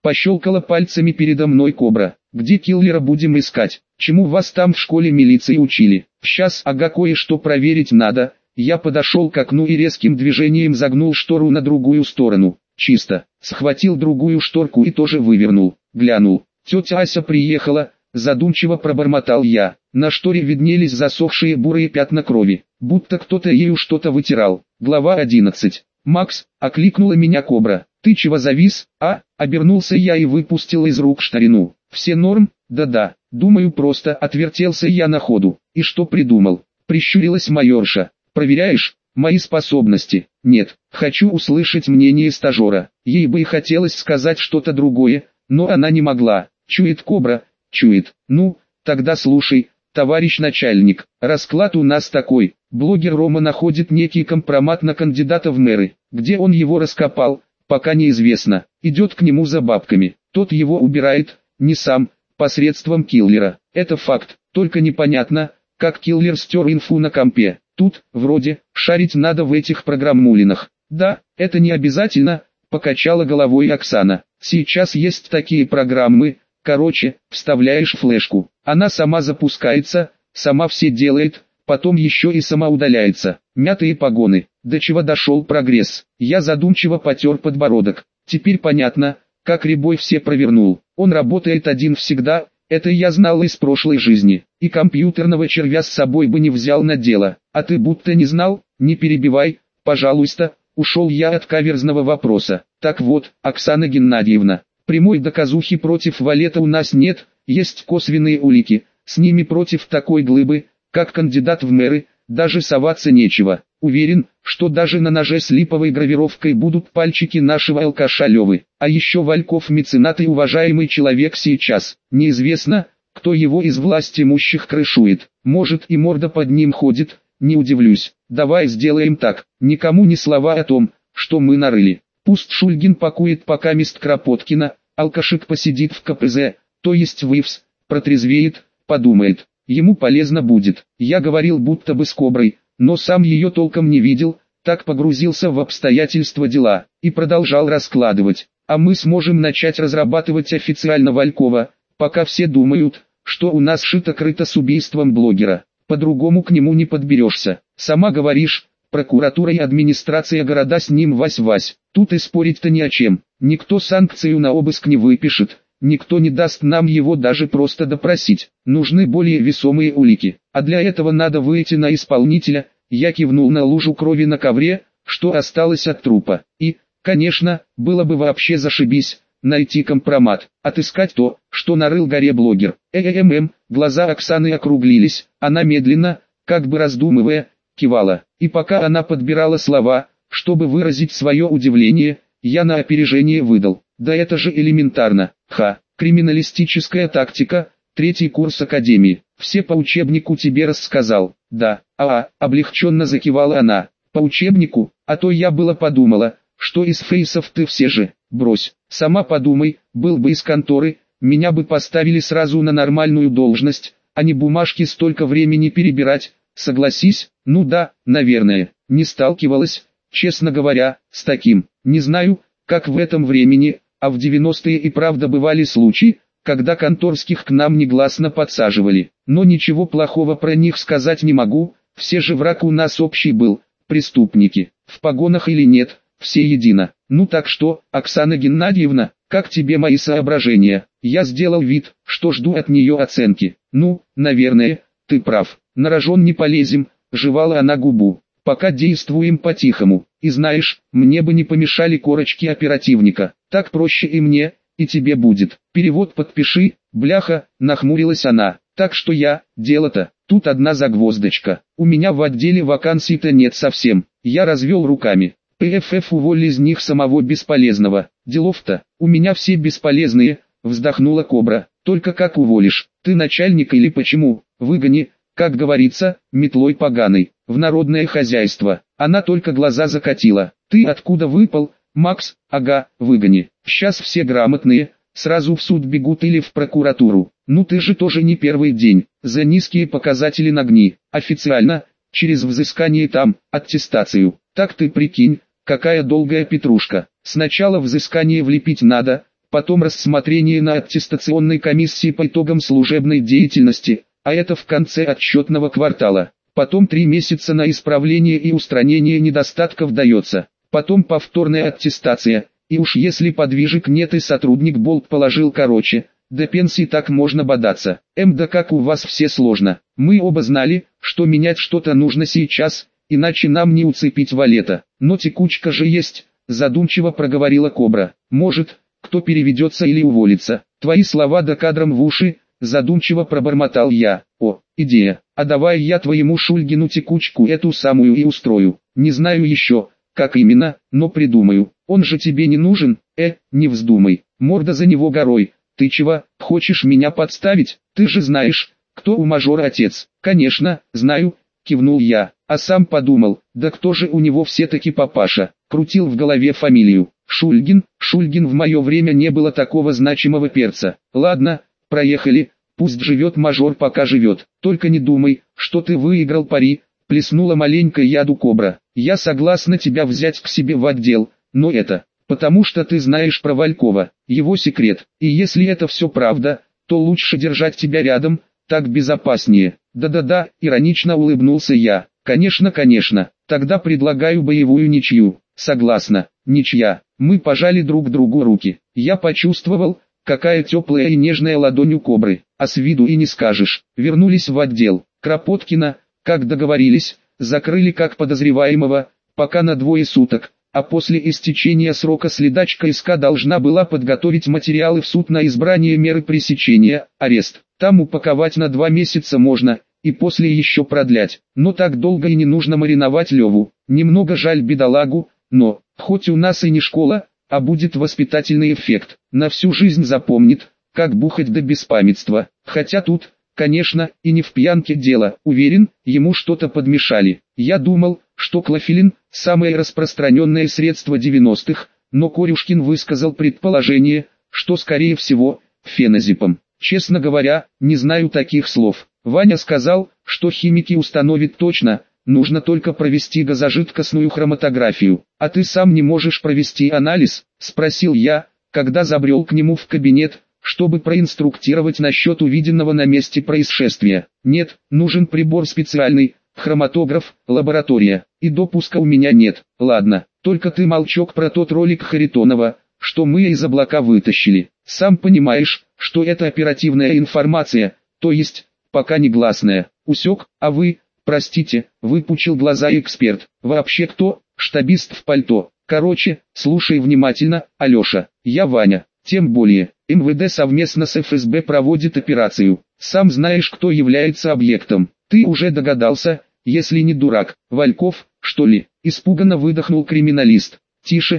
Пощелкала пальцами передо мной кобра. Где киллера будем искать? Чему вас там в школе милиции учили? Сейчас, ага, кое-что проверить надо. Я подошел к окну и резким движением загнул штору на другую сторону. Чисто. Схватил другую шторку и тоже вывернул. Глянул. Тетя Ася приехала, задумчиво пробормотал я. На шторе виднелись засохшие бурые пятна крови, будто кто-то ею что-то вытирал. Глава 11. «Макс», — окликнула меня кобра. «Ты чего завис, а?» Обернулся я и выпустил из рук шторину. «Все норм?» «Да-да, думаю просто», — отвертелся я на ходу. «И что придумал?» Прищурилась майорша. «Проверяешь мои способности?» «Нет, хочу услышать мнение стажера». Ей бы и хотелось сказать что-то другое, но она не могла. «Чует кобра?» «Чует. Ну, тогда слушай, товарищ начальник, расклад у нас такой. Блогер Рома находит некий компромат на кандидата в мэры. Где он его раскопал, пока неизвестно. Идет к нему за бабками. Тот его убирает, не сам, посредством киллера. Это факт, только непонятно, как киллер стер инфу на компе. Тут, вроде, шарить надо в этих программулинах». «Да, это не обязательно», — покачала головой Оксана. «Сейчас есть такие программы. Короче, вставляешь флешку, она сама запускается, сама все делает, потом еще и сама удаляется». Мятые погоны. До чего дошел прогресс? Я задумчиво потер подбородок. Теперь понятно, как Рябой все провернул. Он работает один всегда, это я знал из прошлой жизни. И компьютерного червя с собой бы не взял на дело. А ты будто не знал? Не перебивай, пожалуйста. Ушел я от каверзного вопроса. Так вот, Оксана Геннадьевна. Прямой доказухи против Валета у нас нет, есть косвенные улики, с ними против такой глыбы, как кандидат в мэры, даже соваться нечего. Уверен, что даже на ноже с липовой гравировкой будут пальчики нашего алкаша Левы. А еще Вальков меценат и уважаемый человек сейчас. Неизвестно, кто его из власть имущих крышует. Может и морда под ним ходит, не удивлюсь. Давай сделаем так, никому ни слова о том, что мы нарыли. Пусть Шульгин пакует пока мест Кропоткина, алкашик посидит в КПЗ, то есть в ИФС, протрезвеет, подумает, ему полезно будет. Я говорил будто бы с коброй, но сам ее толком не видел, так погрузился в обстоятельства дела, и продолжал раскладывать. А мы сможем начать разрабатывать официально Валькова, пока все думают, что у нас шито-крыто с убийством блогера. По-другому к нему не подберешься. Сама говоришь, прокуратура и администрация города с ним вась-вась. Тут и спорить-то ни о чем. Никто санкцию на обыск не выпишет, никто не даст нам его даже просто допросить. Нужны более весомые улики. А для этого надо выйти на исполнителя. Я кивнул на лужу крови на ковре, что осталось от трупа. И, конечно, было бы вообще зашибись, найти компромат, отыскать то, что нарыл горе блогер. Глаза Оксаны округлились, она медленно, как бы раздумывая, кивала. И пока она подбирала слова, чтобы выразить свое удивление, я на опережение выдал. Да это же элементарно. Криминалистическая тактика, 3-й курс академии. Все по учебнику тебе рассказал. Да, облегченно закивала она. По учебнику, а то я было подумала, что из фейсов ты все же. Брось, сама подумай, был бы из конторы, меня бы поставили сразу на нормальную должность, а не бумажки столько времени перебирать. Согласись? Ну да, наверное. Не сталкивалась, честно говоря, с таким. Не знаю, как в этом времени, а в 90-е и правда бывали случаи, когда конторских к нам негласно подсаживали. Но ничего плохого про них сказать не могу, все же враг у нас общий был, преступники. В погонах или нет, все едино. Ну так что, Оксана Геннадьевна, как тебе мои соображения? Я сделал вид, что жду от нее оценки. Ну, наверное, ты прав. На рожон не полезем, жевала она губу. Пока действуем по-тихому. И знаешь, мне бы не помешали корочки оперативника. Так проще и мне, и тебе будет. Перевод подпиши, бляха, нахмурилась она. Так что дело-то, тут одна загвоздочка. У меня в отделе вакансий-то нет совсем. Я развел руками. ПФФ уволили из них самого бесполезного. Делов-то, у меня все бесполезные, вздохнула кобра. Только как уволишь? Ты начальник или почему? Выгони, как говорится, метлой поганой, в народное хозяйство. Она только глаза закатила. Ты откуда выпал, Макс? Ага, выгони. Сейчас все грамотные, сразу в суд бегут или в прокуратуру. Ну ты же тоже не первый день, за низкие показатели нагни. Официально, через взыскание там, аттестацию. Так ты прикинь, какая долгая петрушка. Сначала взыскание влепить надо, потом рассмотрение на аттестационной комиссии по итогам служебной деятельности, а это в конце отчетного квартала. Потом 3 месяца на исправление и устранение недостатков дается. Потом повторная аттестация, и уж если подвижек нет и сотрудник болт положил короче, до пенсии так можно бодаться. Да как у вас все сложно. Мы оба знали, что менять что-то нужно сейчас, иначе нам не уцепить валета. Но текучка же есть, задумчиво проговорила Кобра. Может, кто переведется или уволится. Твои слова да кадром в уши, задумчиво пробормотал я. О, идея. А давай я твоему Шульгину текучку эту самую и устрою. Не знаю еще, как именно, но придумаю. Он же тебе не нужен? Не вздумай. Морда за него горой. Ты чего, хочешь меня подставить? Ты же знаешь, кто у мажора отец. Конечно, знаю, кивнул я. А сам подумал, да кто же у него все-таки папаша. Крутил в голове фамилию. Шульгин в мое время не было такого значимого перца. Ладно, проехали, пусть живет мажор пока живет. Только не думай, что ты выиграл пари, плеснула маленько яду Кобра. Я согласна тебя взять к себе в отдел, но это, потому что ты знаешь про Валькова, его секрет. И если это все правда, то лучше держать тебя рядом, так безопаснее. Да-да-да, иронично улыбнулся я. Конечно, тогда предлагаю боевую ничью. Согласна, ничья. Мы пожали друг другу руки. Я почувствовал, какая теплая и нежная ладонь у Кобры, а с виду и не скажешь. Вернулись в отдел. Кропоткина, как договорились, закрыли как подозреваемого, пока на 2 суток, а после истечения срока следачка СК должна была подготовить материалы в суд на избрание меры пресечения, арест. Там упаковать на 2 месяца можно, и после еще продлять, но так долго и не нужно мариновать Леву. Немного жаль бедолагу, но, хоть у нас и не школа, а будет воспитательный эффект, на всю жизнь запомнит, как бухать до беспамятства. Хотя тут, конечно, и не в пьянке дело, уверен, ему что-то подмешали. Я думал, что клофелин – самое распространенное средство 90-х, но Корюшкин высказал предположение, что скорее всего, феназепам. Честно говоря, не знаю таких слов. Ваня сказал, что химики установят точно, нужно только провести газожидкостную хроматографию. А ты сам не можешь провести анализ? Спросил я, когда забрел к нему в кабинет, чтобы проинструктировать насчет увиденного на месте происшествия. Нет, нужен прибор специальный, хроматограф, лаборатория, и допуска у меня нет. Ладно, только ты молчок про тот ролик Харитонова, что мы из облака вытащили. Сам понимаешь, что это оперативная информация, то есть, пока не гласная. Усек, а вы, простите, выпучил глаза эксперт. Вообще кто? Штабист в пальто. Короче, слушай внимательно, Алеша, я Ваня. Тем более, МВД совместно с ФСБ проводит операцию. Сам знаешь, кто является объектом. Ты уже догадался, если не дурак. Вальков, что ли? Испуганно выдохнул криминалист. Тише,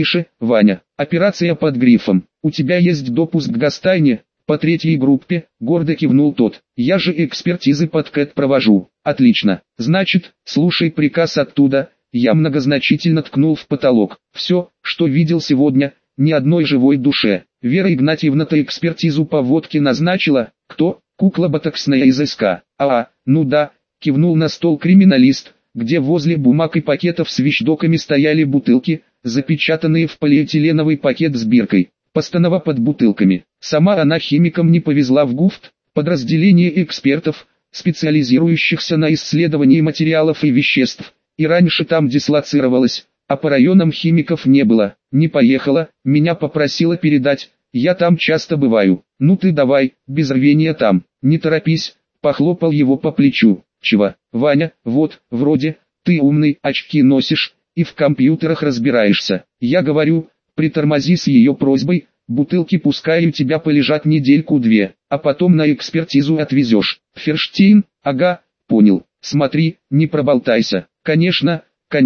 Ваня. Операция под грифом. У тебя есть допуск к гастайне? По 3-й группе, гордо кивнул тот. Я же экспертизы под КЭТ провожу. Отлично. Значит, слушай приказ оттуда. Я многозначительно ткнул в потолок. Все, что видел сегодня, ни одной живой душе. Вера Игнатьевна-то экспертизу по водке назначила. Кто? Кукла ботоксная из СК. Ну да, кивнул на стол криминалист, где возле бумаг и пакетов с вещдоками стояли бутылки, запечатанные в полиэтиленовый пакет с биркой. Постанова под бутылками. Сама она химикам не повезла в ГУФТ, подразделение экспертов, специализирующихся на исследовании материалов и веществ, и раньше там дислоцировалась, а по районам химиков не было. Не поехала, меня попросила передать, я там часто бываю. Ну ты давай, без рвения там, не торопись, похлопал его по плечу. Чего, Ваня, вот, вроде, ты умный, очки носишь, и в компьютерах разбираешься. Я говорю, притормози с ее просьбой, бутылки пускай у тебя полежат недельку-две, а потом на экспертизу отвезешь. Ферштейн, ага, понял, смотри, не проболтайся. Конечно,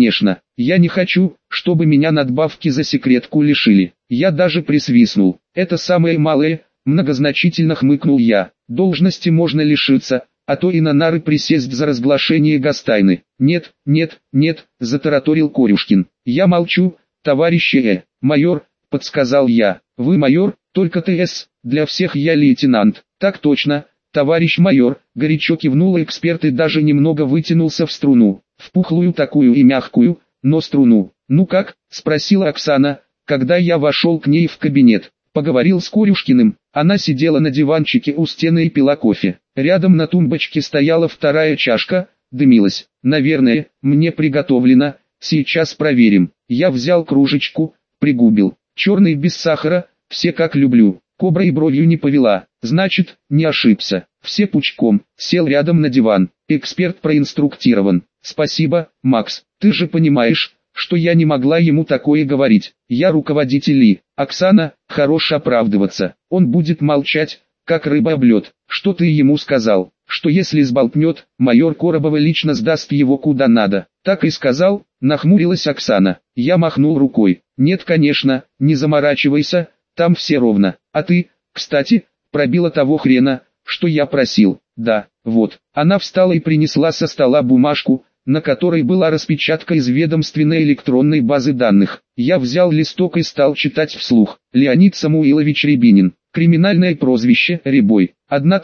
я не хочу, чтобы меня надбавки за секретку лишили. Я даже присвистнул. Это самое малое, многозначительно хмыкнул я. Должности можно лишиться, а то и на нары присесть за разглашение гастайны. Нет, затараторил Корюшкин. Я молчу, товарищи майор, подсказал я. Вы майор, только ТС, для всех я лейтенант. Так точно, товарищ майор, горячо кивнул эксперт и даже немного вытянулся в струну. В пухлую такую и мягкую, но струну. Ну как, спросила Оксана, когда я вошел к ней в кабинет. Поговорил с Корюшкиным. Она сидела на диванчике у стены и пила кофе. Рядом на тумбочке стояла вторая чашка, дымилась. Наверное, мне приготовлено, сейчас проверим. Я взял кружечку, пригубил. Черный без сахара, все как люблю. Кобра и бровью не повела, значит, не ошибся. Все пучком, сел рядом на диван. Эксперт проинструктирован. Спасибо, Макс, ты же понимаешь, что я не могла ему такое говорить. Я руководитель И. Оксана, хорош оправдываться. Он будет молчать, как рыба об лед. Что ты ему сказал? Что если сболтнет, майор Коробова лично сдаст его куда надо. Так и сказал, нахмурилась Оксана. Я махнул рукой. Нет, конечно, не заморачивайся, там все ровно. А ты, кстати, пробила того хрена, что я просил. Да, вот. Она встала и принесла со стола бумажку, на которой была распечатка из ведомственной электронной базы данных. Я взял листок и стал читать вслух. Леонид Самуилович Рябинин. Криминальное прозвище Рябой.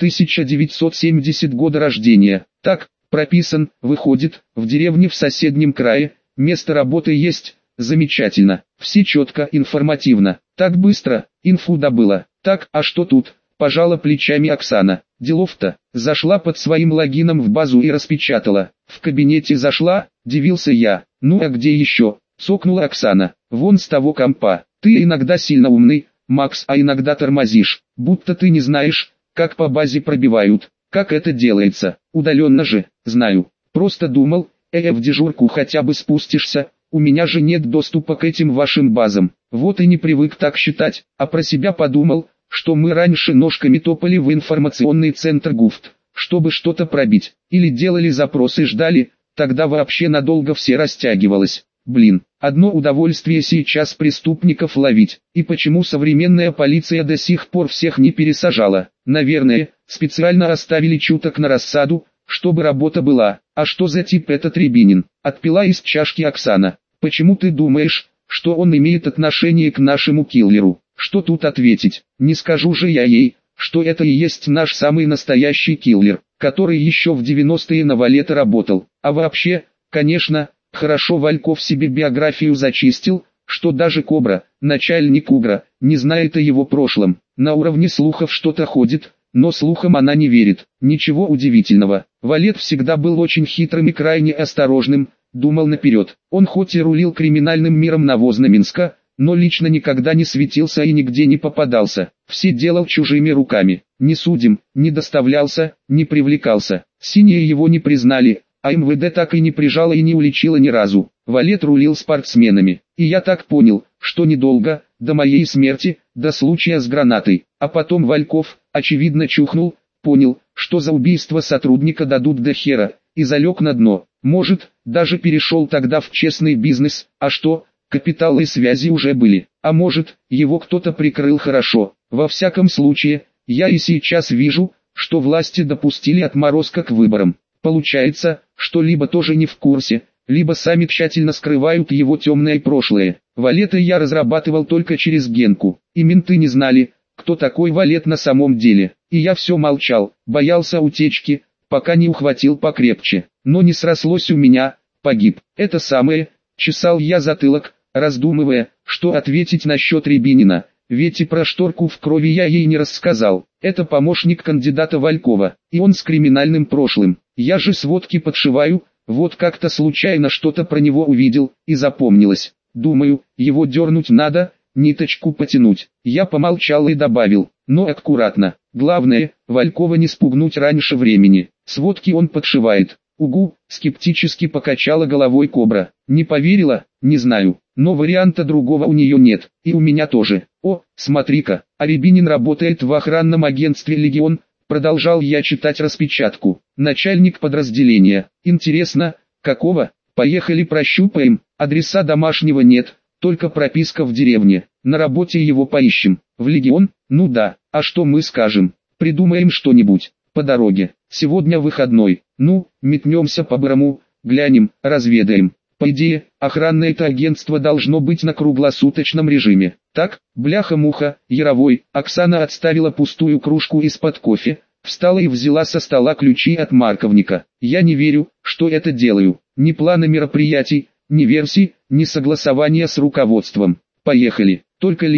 1970 года рождения. Так, прописан, выходит, в деревне в соседнем крае. Место работы есть. Замечательно. Все четко, информативно. Так быстро, инфу добыла. Так, а что тут? Пожала плечами Оксана. Делов-то. Зашла под своим логином в базу и распечатала. В кабинете зашла, дивился я. Ну а где еще? Цокнула Оксана. Вон с того компа. Ты иногда сильно умный, Макс, а иногда тормозишь. Будто ты не знаешь, как по базе пробивают. Как это делается? Удаленно же, знаю. Просто думал, в дежурку хотя бы спустишься. У меня же нет доступа к этим вашим базам. Вот и не привык так считать, а про себя подумал, что мы раньше ножками топали в информационный центр ГУФТ, чтобы что-то пробить, или делали запросы и ждали, тогда вообще надолго все растягивалось. Блин, одно удовольствие сейчас преступников ловить, и почему современная полиция до сих пор всех не пересажала? Наверное, специально оставили чуток на рассаду, чтобы работа была. А что за тип этот Рябинин? Отпила из чашки Оксана. Почему ты думаешь, что он имеет отношение к нашему киллеру? Что тут ответить? Не скажу же я ей, что это и есть наш самый настоящий киллер, который еще в 90-е на Валета работал. А вообще, конечно, хорошо Вальков себе биографию зачистил, что даже Кобра, начальник УГРа, не знает о его прошлом. На уровне слухов что-то ходит, но слухам она не верит. Ничего удивительного. Валет всегда был очень хитрым и крайне осторожным, думал наперед. Он хоть и рулил криминальным миром Новознаменска, но лично никогда не светился и нигде не попадался. Все делал чужими руками. Не судим, не доставлялся, не привлекался. Синие его не признали, а МВД так и не прижало и не уличило ни разу. Валет рулил спортсменами. И я так понял, что недолго, до моей смерти, до случая с гранатой. А потом Вальков, очевидно, чухнул, понял, что за убийство сотрудника дадут до хера, и залег на дно. Может, даже перешел тогда в честный бизнес, а что, капитал и связи уже были. А может, его кто-то прикрыл хорошо. Во всяком случае, я и сейчас вижу, что власти допустили отморозка к выборам. Получается, что либо тоже не в курсе, либо сами тщательно скрывают его темное прошлое. Валета я разрабатывал только через Генку, и менты не знали, кто такой Валет на самом деле. И я все молчал, боялся утечки, пока не ухватил покрепче. Но не срослось у меня, погиб. Это самое, чесал я затылок, раздумывая, что ответить насчет Рябинина, ведь и про шторку в крови я ей не рассказал. Это помощник кандидата Валькова, и он с криминальным прошлым. Я же сводки подшиваю, вот как-то случайно что-то про него увидел, и запомнилось. Думаю, его дернуть надо, ниточку потянуть. Я помолчал и добавил, но аккуратно. Главное, Валькова не спугнуть раньше времени. Сводки он подшивает. Угу, скептически покачала головой Кобра. Не поверила? Не знаю, но варианта другого у нее нет, и у меня тоже. О, смотри-ка, а Рябинин работает в охранном агентстве «Легион», продолжал я читать распечатку. Начальник подразделения. Интересно, какого? Поехали прощупаем, адреса домашнего нет, только прописка в деревне. На работе его поищем. В «Легион»? Ну да, а что мы скажем? Придумаем что-нибудь. По дороге. Сегодня выходной. Ну, метнемся по-бырому, глянем, разведаем. По идее, охранное-то агентство должно быть на круглосуточном режиме. Так, бляха-муха, Яровой. Оксана отставила пустую кружку из-под кофе, встала и взяла со стола ключи от марковника. Я не верю, что это делаю. Ни плана мероприятий, ни версий, ни согласования с руководством. Поехали. Только «Легион»,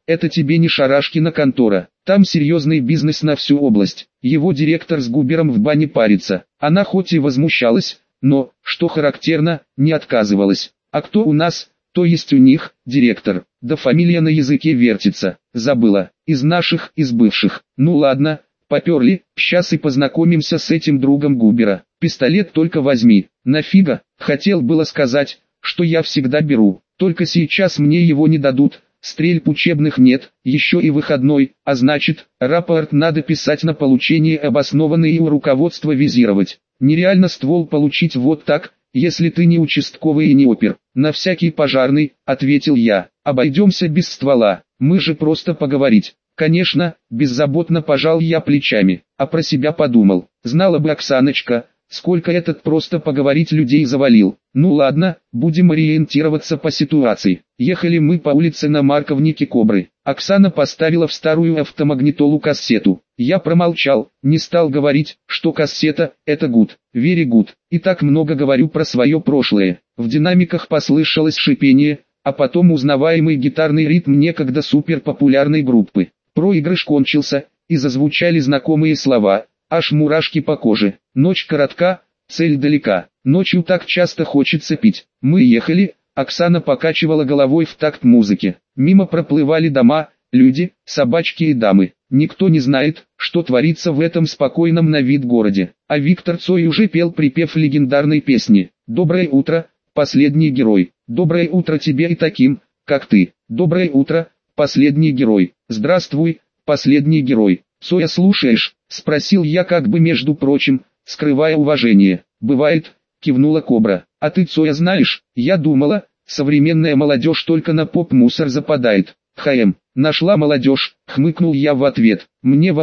это тебе не Шарашкина контора. Там серьезный бизнес на всю область. Его директор с Губером в бане парится. Она хоть и возмущалась, но, что характерно, не отказывалась. А кто у нас, то есть у них, директор? Да фамилия на языке вертится. Забыла. Из наших, из бывших. Ну ладно, поперли, сейчас и познакомимся с этим другом Губера. Пистолет только возьми. Нафига? Хотел было сказать, что я всегда беру. Только сейчас мне его не дадут. Стрельб учебных нет, еще и выходной, а значит, рапорт надо писать на получение обоснованный и у руководства визировать. Нереально ствол получить вот так, если ты не участковый и не опер. На всякий пожарный, ответил я, обойдемся без ствола, мы же просто поговорить. Конечно, беззаботно пожал я плечами, а про себя подумал, знала бы Оксаночка, сколько этот просто поговорить людей завалил. Ну ладно, будем ориентироваться по ситуации. Ехали мы по улице на Марковнике Кобры. Оксана поставила в старую автомагнитолу кассету. Я промолчал, не стал говорить, что кассета – это good, very good. И так много говорю про свое прошлое. В динамиках послышалось шипение, а потом узнаваемый гитарный ритм некогда суперпопулярной группы. Проигрыш кончился, и зазвучали знакомые слова. Аж мурашки по коже. Ночь коротка, цель далека. Ночью так часто хочется пить. Мы ехали, Оксана покачивала головой в такт музыки. Мимо проплывали дома, люди, собачки и дамы. Никто не знает, что творится в этом спокойном на вид городе. А Виктор Цой уже пел припев легендарной песни. «Доброе утро, последний герой. Доброе утро тебе и таким, как ты. Доброе утро, последний герой. Здравствуй, последний герой». «Цоя слушаешь?» — спросил я как бы между прочим, скрывая уважение. «Бывает», — кивнула Кобра. «А ты Цоя знаешь? Я думала, современная молодежь только на поп-мусор западает». Нашла молодежь», — хмыкнул я в ответ. «Мне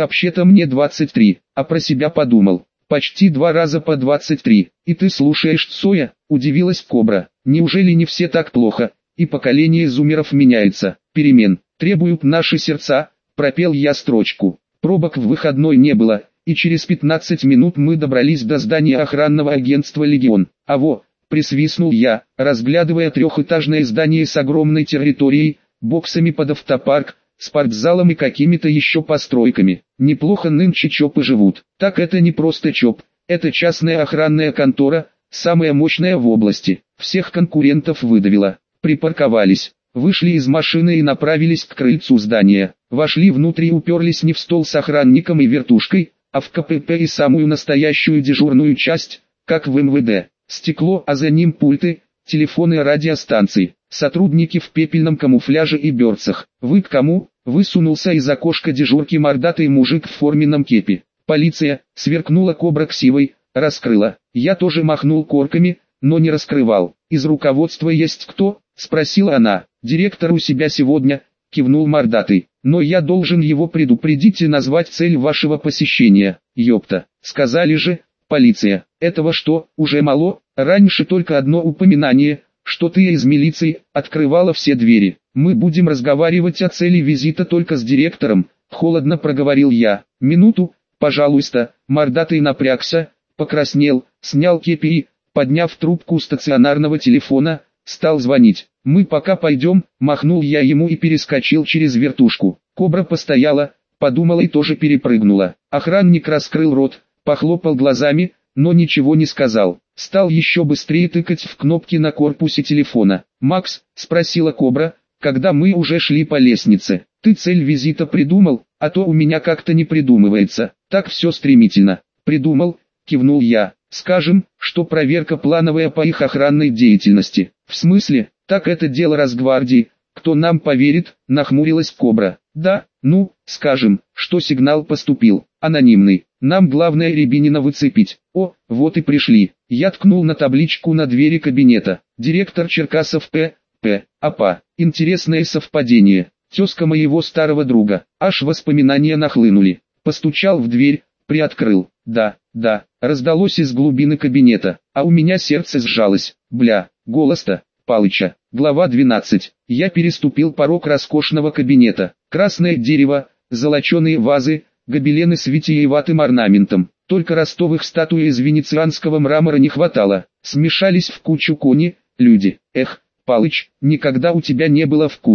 23, а про себя подумал. Почти 2 раза по 23. И ты слушаешь Цоя?» — удивилась Кобра. «Неужели не все так плохо, и поколение зумеров меняется? Перемен требуют наши сердца», — пропел я строчку. Пробок в выходной не было, и через 15 минут мы добрались до здания охранного агентства «Легион». Присвистнул я, разглядывая трехэтажное здание с огромной территорией, боксами под автопарк, спортзалом и какими-то еще постройками. Неплохо нынче ЧОПы живут. Так это не просто ЧОП, это частная охранная контора, самая мощная в области. Всех конкурентов выдавила. Припарковались. Вышли из машины и направились к крыльцу здания. Вошли внутрь и уперлись не в стол с охранником и вертушкой, а в КПП и самую настоящую дежурную часть, как в МВД. Стекло, а за ним пульты, телефоны и радиостанции. Сотрудники в пепельном камуфляже и берцах. «Вы к кому?» — высунулся из окошка дежурки мордатый мужик в форменном кепи. «Полиция!» — сверкнула Кобра ксивой, раскрыла. Я тоже махнул корками, но не раскрывал. «Из руководства есть кто?» — спросила она. «Директор у себя сегодня», — кивнул мордатый. «Но я должен его предупредить и назвать цель вашего посещения». «Ёпта, сказали же, полиция. Этого что, уже мало? Раньше только одно упоминание, что ты из милиции, открывала все двери. Мы будем разговаривать о цели визита только с директором», — холодно проговорил я. «Минуту, пожалуйста». Мордатый напрягся, покраснел, снял кепи и, подняв трубку стационарного телефона, стал звонить. «Мы пока пойдем», — махнул я ему и перескочил через вертушку. Кобра постояла, подумала и тоже перепрыгнула. Охранник раскрыл рот, похлопал глазами, но ничего не сказал. Стал еще быстрее тыкать в кнопки на корпусе телефона. «Макс», — спросила Кобра, когда мы уже шли по лестнице, — «ты цель визита придумал? А то у меня как-то не придумывается. Так все стремительно». «Придумал», — кивнул я. «Скажем, что проверка плановая по их охранной деятельности». «В смысле? Так это дело Росгвардии. Кто нам поверит?» — нахмурилась Кобра. «Да, ну, скажем, что сигнал поступил, анонимный. Нам главное Рябинина выцепить». «О, вот и пришли». Я ткнул на табличку на двери кабинета. «Директор Черкасов П. Апа». Интересное совпадение. Тезка моего старого друга. Аж воспоминания нахлынули. Постучал в дверь, приоткрыл. «Да, да», раздалось из глубины кабинета, а у меня сердце сжалось. Бля, голос-то, Палыча. Глава 12. Я переступил порог роскошного кабинета. Красное дерево, золоченые вазы, гобелены с витиеватым орнаментом. Только ростовых статуй из венецианского мрамора не хватало. Смешались в кучу кони, люди. «Эх, Палыч, никогда у тебя не было вкуса».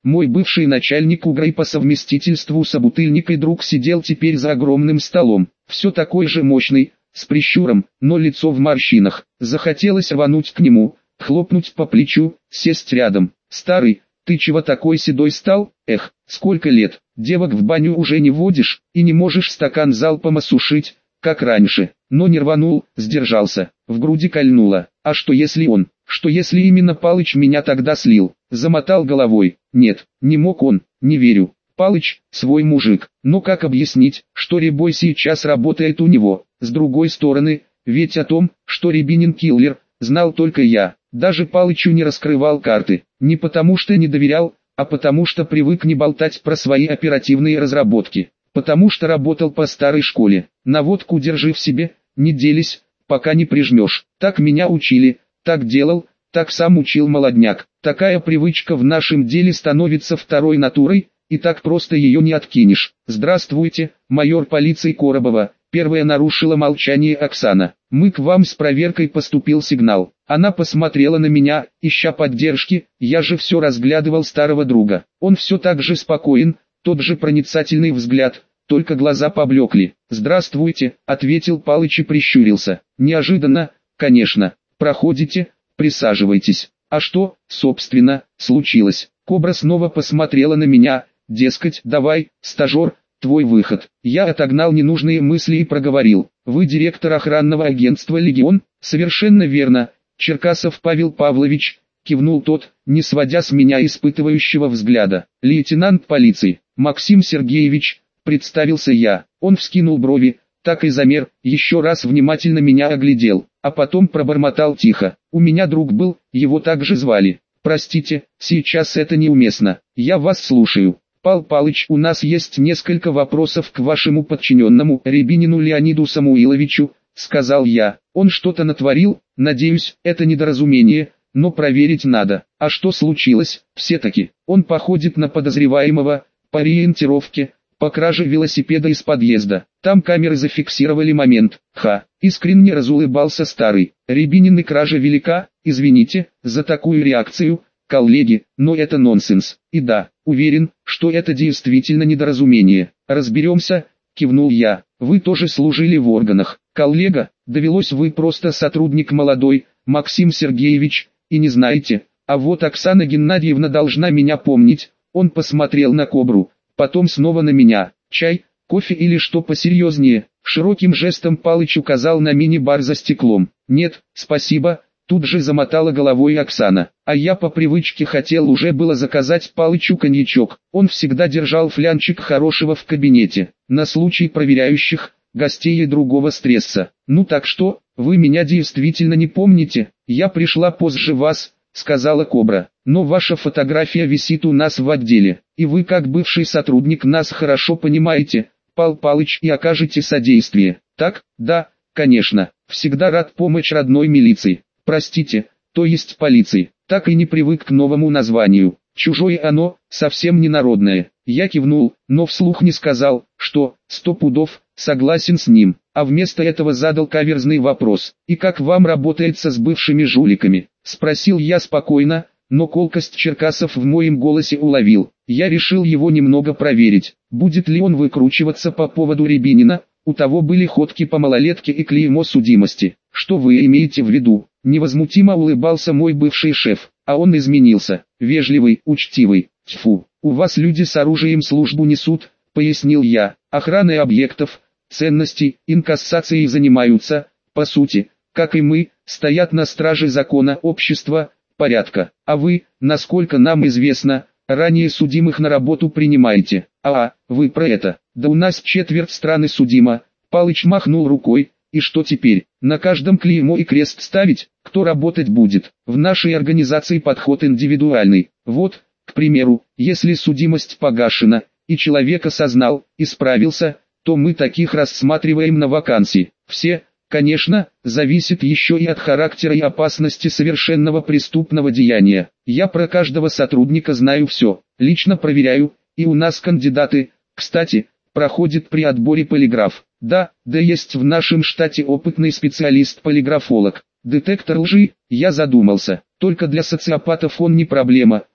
Мой бывший начальник УГРА и по совместительству собутыльник и друг сидел теперь за огромным столом, все такой же мощный, с прищуром, но лицо в морщинах. Захотелось рвануть к нему, хлопнуть по плечу, сесть рядом. «Старый, ты чего такой седой стал? Эх, сколько лет, девок в баню уже не водишь, и не можешь стакан залпом осушить, как раньше». Но не рванул, сдержался, в груди кольнуло. А что если он, что если именно Палыч меня тогда слил? Замотал головой. Нет, не мог он, не верю. Палыч, свой мужик, но как объяснить, что Рябой сейчас работает у него? С другой стороны, ведь о том, что Рябинин киллер, знал только я. Даже Палычу не раскрывал карты, не потому что не доверял, а потому что привык не болтать про свои оперативные разработки. Потому что работал по старой школе. Наводку держи в себе, не делись, пока не прижмешь. Так меня учили, так делал, так сам учил молодняк. Такая привычка в нашем деле становится второй натурой, и так просто ее не откинешь. «Здравствуйте, майор полиции Коробова», первая нарушила молчание Оксана. «Мы к вам с проверкой, поступил сигнал». Она посмотрела на меня, ища поддержки, я же все разглядывал старого друга. Он все так же спокоен, тот же проницательный взгляд, только глаза поблекли. «Здравствуйте», — ответил Палыч и прищурился. «Неожиданно, конечно. Проходите, присаживайтесь». «А что, собственно, случилось?» Кобра снова посмотрела на меня, дескать, «Давай, стажер, твой выход». Я отогнал ненужные мысли и проговорил. «Вы директор охранного агентства «Легион»?» «Совершенно верно, Черкасов Павел Павлович», — кивнул тот, не сводя с меня испытывающего взгляда. «Лейтенант полиции, Максим Сергеевич», — представился я. Он вскинул брови, так и замер, еще раз внимательно меня оглядел, а потом пробормотал тихо. «У меня друг был, его также звали». «Простите, сейчас это неуместно, я вас слушаю». «Пал Палыч, у нас есть несколько вопросов к вашему подчиненному, Рябинину Леониду Самуиловичу», — сказал я. «Он что-то натворил, надеюсь, это недоразумение, но проверить надо». «А что случилось?» «Все-таки, он походит на подозреваемого, по ориентировке, по краже велосипеда из подъезда. Там камеры зафиксировали момент». Искренне разулыбался старый. «Рябинин и кража велика, извините, за такую реакцию, коллеги, но это нонсенс. И да, уверен, что это действительно недоразумение. Разберемся», — кивнул я. «Вы тоже служили в органах. Коллега, довелось, вы просто сотрудник молодой, Максим Сергеевич, и не знаете. А вот Оксана Геннадьевна должна меня помнить». Он посмотрел на Кобру, потом снова на меня. «Чай, кофе или что посерьезнее?» Широким жестом Палыч указал на мини-бар за стеклом. «Нет, спасибо», — тут же замотала головой Оксана. А я по привычке хотел уже было заказать Палычу коньячок. Он всегда держал флянчик хорошего в кабинете, на случай проверяющих, гостей и другого стресса. «Ну так что, вы меня действительно не помните? Я пришла позже вас», — сказала Кобра. «Но ваша фотография висит у нас в отделе, и вы как бывший сотрудник нас хорошо понимаете, Пал Палыч, и окажете содействие». «Так, да, конечно, всегда рад помочь родной милиции. Простите, то есть полиции. Так и не привык к новому названию. Чужое оно, совсем не народное». Я кивнул, но вслух не сказал, что, 100 пудов, согласен с ним, а вместо этого задал каверзный вопрос. «И как вам работается с бывшими жуликами?» Спросил я спокойно, но колкость Черкасов в моем голосе уловил. Я решил его немного проверить, будет ли он выкручиваться по поводу Рябинина. У того были ходки по малолетке и клеймо судимости. «Что вы имеете в виду?» Невозмутимо улыбался мой бывший шеф, а он изменился. Вежливый, учтивый. «Тьфу, у вас люди с оружием службу несут», — пояснил я. «Охраной объектов, ценностей, инкассацией занимаются, по сути, как и мы, стоят на страже закона, общества, порядка. А вы, насколько нам известно, ранее судимых на работу принимаете». Вы про это? Да у нас четверть страны судима». Палыч махнул рукой. «И что теперь? На каждом клеймо и крест ставить? Кто работать будет? В нашей организации подход индивидуальный. Вот, к примеру, если судимость погашена, и человек осознал, исправился, то мы таких рассматриваем на вакансии. Все, конечно, зависит еще и от характера и опасности совершенного преступного деяния. Я про каждого сотрудника знаю все, лично проверяю, и у нас кандидаты, кстати, проходит при отборе полиграф. Да есть в нашем штате опытный специалист-полиграфолог. Детектор лжи, я задумался. Только для социопатов он не проблема,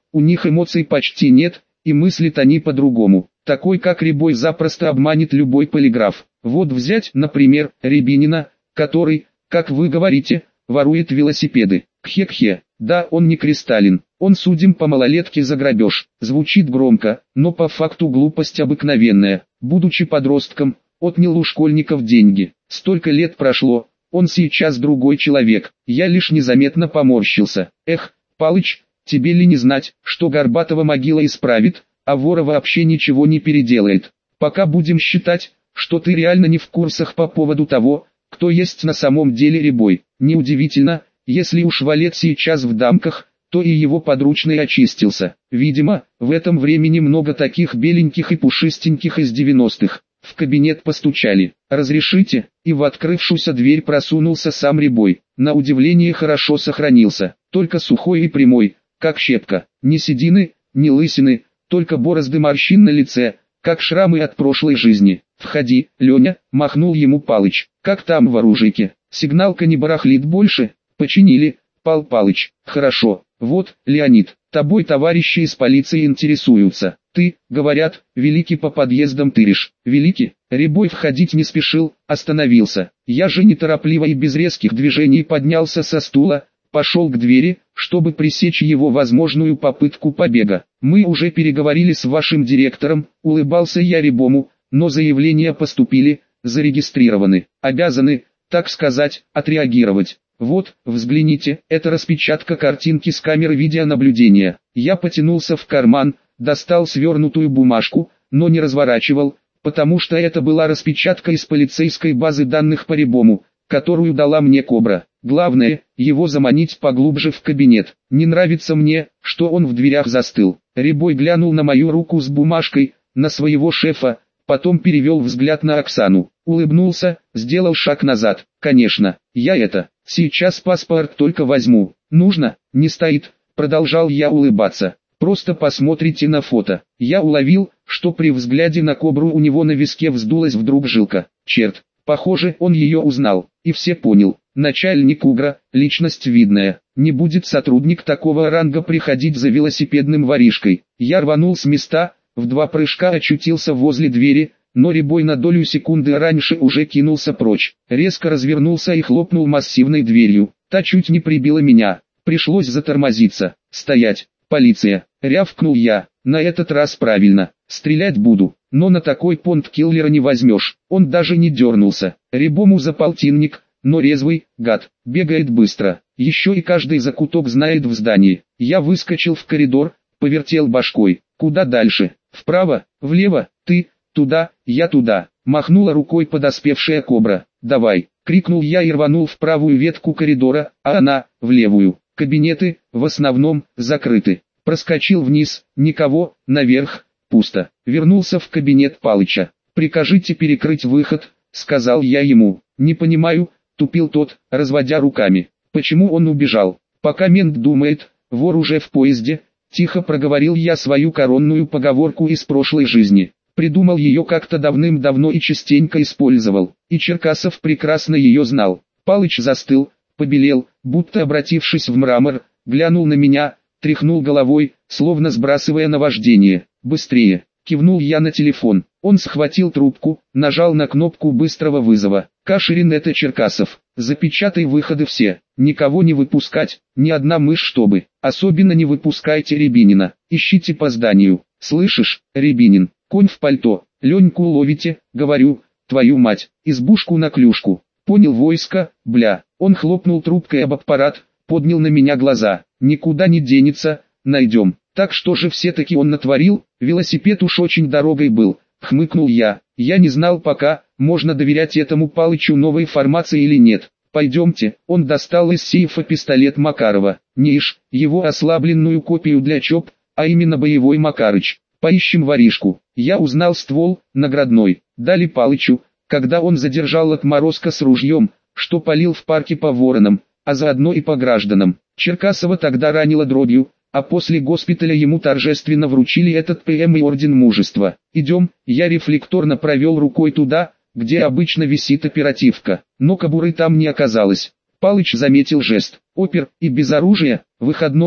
у них эмоций почти нет, и мыслят они по-другому. Такой как Рябой запросто обманет любой полиграф. Вот взять, например, Рябинина, который, как вы говорите, ворует велосипеды. Кхе-кхе, да, он не Кристаллин, он судим по малолетке за грабеж. Звучит громко, но по факту глупость обыкновенная. Будучи подростком, отнял у школьников деньги. Столько лет прошло, он сейчас другой человек. Я лишь незаметно поморщился. Эх, Палыч, тебе ли не знать, что Горбатова могила исправит, а вора вообще ничего не переделает. Пока будем считать, что ты реально не в курсах по поводу того, кто есть на самом деле Рябой. Неудивительно, если уж Валет сейчас в дамках, то и его подручный очистился. Видимо, в этом времени много таких беленьких и пушистеньких из 90-х. В кабинет постучали. «Разрешите?» И в открывшуюся дверь просунулся сам Рябой. На удивление хорошо сохранился, только сухой и прямой, как щепка. Ни седины, ни лысины, только борозды морщин на лице, как шрамы от прошлой жизни. «Входи, Леня», махнул ему Палыч. «Как там в оружейке? Сигналка не барахлит больше?» «Починили, Пал Палыч». «Хорошо. Вот, Леонид, тобой товарищи из полиции интересуются. Ты, говорят, великий по подъездам тыришь». «Великий?» Рябой входить не спешил, остановился. Я же неторопливо и без резких движений поднялся со стула, пошел к двери, чтобы пресечь его возможную попытку побега. «Мы уже переговорили с вашим директором», улыбался я Рябому, «но заявления поступили, зарегистрированы, обязаны, так сказать, отреагировать. Вот, взгляните, это распечатка картинки с камеры видеонаблюдения». Я потянулся в карман, достал свернутую бумажку, но не разворачивал, потому что это была распечатка из полицейской базы данных по Рябому, которую дала мне Кобра. Главное, его заманить поглубже в кабинет. Не нравится мне, что он в дверях застыл. Рябой глянул на мою руку с бумажкой, на своего шефа, потом перевел взгляд на Оксану, улыбнулся, сделал шаг назад. «Конечно, я сейчас паспорт только возьму. Нужно, не стоит», продолжал я улыбаться. «Просто посмотрите на фото». Я уловил, что при взгляде на Кобру у него на виске вздулась вдруг жилка. Черт, похоже, он ее узнал, и все понял. Начальник УГРа, личность видная, не будет сотрудник такого ранга приходить за велосипедным воришкой. Я рванул с места, в 2 прыжка очутился возле двери, но Рябой на долю секунды раньше уже кинулся прочь. Резко развернулся и хлопнул массивной дверью. Та чуть не прибила меня. Пришлось затормозиться. «Стоять! Полиция!» — рявкнул я. «На этот раз правильно. Стрелять буду, но на такой понт киллера не возьмешь». Он даже не дернулся. Рябому за полтинник, но резвый, гад, бегает быстро. Еще и каждый закуток знает в здании. Я выскочил в коридор, повертел башкой. Куда дальше? Вправо, влево, ты, туда, я туда. Махнула рукой подоспевшая Кобра. «Давай!» — крикнул я и рванул в правую ветку коридора, а она — в левую. Кабинеты, в основном, закрыты. Проскочил вниз, никого, наверх, пусто. Вернулся в кабинет Палыча. «Прикажите перекрыть выход», — сказал я ему. «Не понимаю», — тупил тот, разводя руками. «Почему он убежал? Пока мент думает, вор уже в поезде». Тихо проговорил я свою коронную поговорку из прошлой жизни. Придумал ее как-то давным-давно и частенько использовал. И Черкасов прекрасно ее знал. Палыч застыл, побелел, будто обратившись в мрамор, глянул на меня, тряхнул головой, словно сбрасывая наваждение. «Быстрее!» — кивнул я на телефон. Он схватил трубку, нажал на кнопку быстрого вызова. «Каширин, это Черкасов. Запечатай выходы все. Никого не выпускать, ни одна мышь чтобы. Особенно не выпускайте Рябинина. Ищите по зданию. Слышишь, Рябинин? Конь в пальто. Леньку ловите, говорю, твою мать. Избушку на клюшку. Понял, войско, бля». Он хлопнул трубкой об аппарат, поднял на меня глаза. «Никуда не денется, найдем». «Так что же все-таки он натворил? Велосипед уж очень дорогой был», — хмыкнул я. «Я не знал пока, можно доверять этому Палычу новой информации или нет. Пойдемте». Он достал из сейфа пистолет Макарова. Ниш, его ослабленную копию для ЧОП, а именно боевой Макарыч. «Поищем воришку». Я узнал ствол, наградной. Дали Палычу, когда он задержал отморозка с ружьем, что палил в парке по воронам, а заодно и по гражданам. Черкасова тогда ранило дробью, а после госпиталя ему торжественно вручили этот ПМ и орден мужества. «Идем», я рефлекторно провел рукой туда, где обычно висит оперативка, но кобуры там не оказалось. Палыч заметил жест. «Опер, и без оружия, выходной»,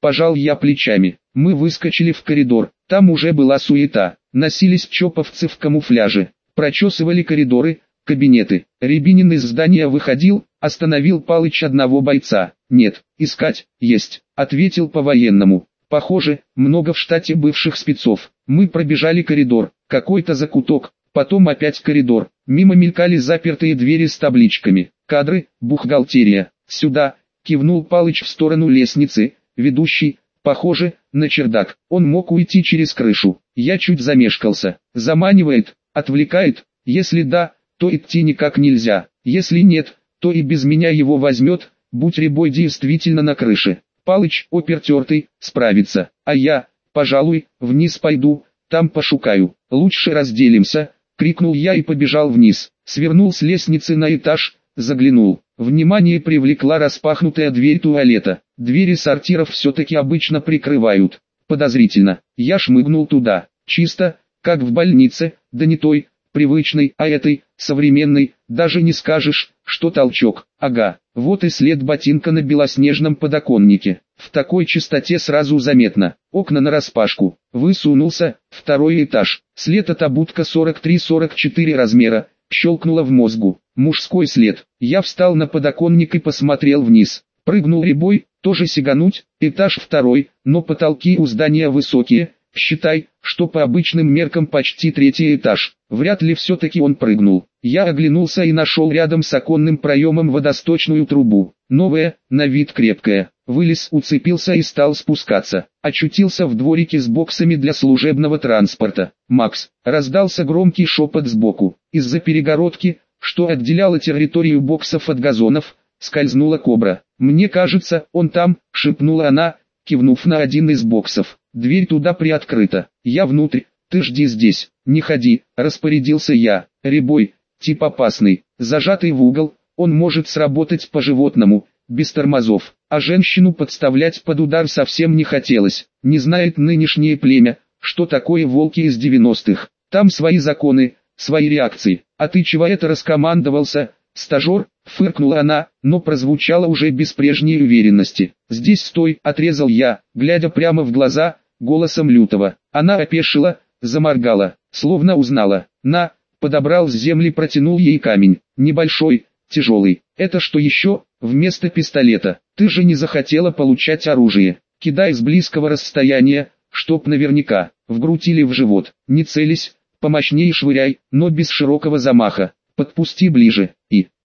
Пожал я плечами. Мы выскочили в коридор. Там уже была суета. Носились чоповцы в камуфляже. Прочесывали коридоры, кабинеты. Рябинин из здания выходил, остановил Палыч одного бойца. «Нет, искать, есть», — ответил по-военному. «Похоже, много в штате бывших спецов». Мы пробежали коридор, какой-то закуток, потом опять коридор. Мимо мелькали запертые двери с табличками. «Кадры, бухгалтерия, сюда», — кивнул Палыч в сторону лестницы, ведущей, похоже, на чердак. Он мог уйти через крышу. Я чуть замешкался. Заманивает, отвлекает. Если да, то идти никак нельзя. Если нет, то и без меня его возьмет, будь Рябой действительно на крыше. Палыч, опертертый, справится. А я, пожалуй, вниз пойду, там пошукаю. Лучше разделимся, крикнул я и побежал вниз. Свернул с лестницы на этаж, заглянул. Внимание привлекла распахнутая дверь туалета. Двери сортиров все-таки обычно прикрывают. Подозрительно. Я шмыгнул туда. Чисто, как в больнице, да не той, привычной, а этой, современной, даже не скажешь, что толчок. Ага, вот и след ботинка на белоснежном подоконнике. В такой чистоте сразу заметно. Окна нараспашку. Высунулся, второй этаж. След от обутка 43-44 размера. Щелкнуло в мозгу. Мужской след. Я встал на подоконник и посмотрел вниз. Прыгнул Рябой, тоже сигануть, этаж второй, но потолки у здания высокие. Считай, что по обычным меркам почти третий этаж. Вряд ли все-таки он прыгнул. Я оглянулся и нашел рядом с оконным проемом водосточную трубу. Новая, на вид крепкая. Вылез, уцепился и стал спускаться. Очутился в дворике с боксами для служебного транспорта. «Макс!» — раздался громкий шепот сбоку. Из-за перегородки, что отделяла территорию боксов от газонов, скользнула кобра. «Мне кажется, он там», — шепнула она, кивнув на один из боксов. «Дверь туда приоткрыта. Я внутрь, ты жди здесь, не ходи», — распорядился я. Рябой, тип опасный, зажатый в угол, он может сработать по-животному, без тормозов, а женщину подставлять под удар совсем не хотелось. Не знает нынешнее племя, что такое волки из 90-х. Там свои законы, свои реакции. «А ты чего это раскомандовался, стажер?» — фыркнула она, но прозвучало уже без прежней уверенности. «Здесь стой», — отрезал я, глядя прямо в глаза, голосом Лютого. Она опешила, заморгала, словно узнала. «На», — подобрал с земли, протянул ей камень. Небольшой, тяжелый. «Это что еще?» «Вместо пистолета. Ты же не захотела получать оружие. Кидай с близкого расстояния, чтоб наверняка, в грудь или в живот. Не целись, помощнее швыряй, но без широкого замаха. Подпусти ближе, и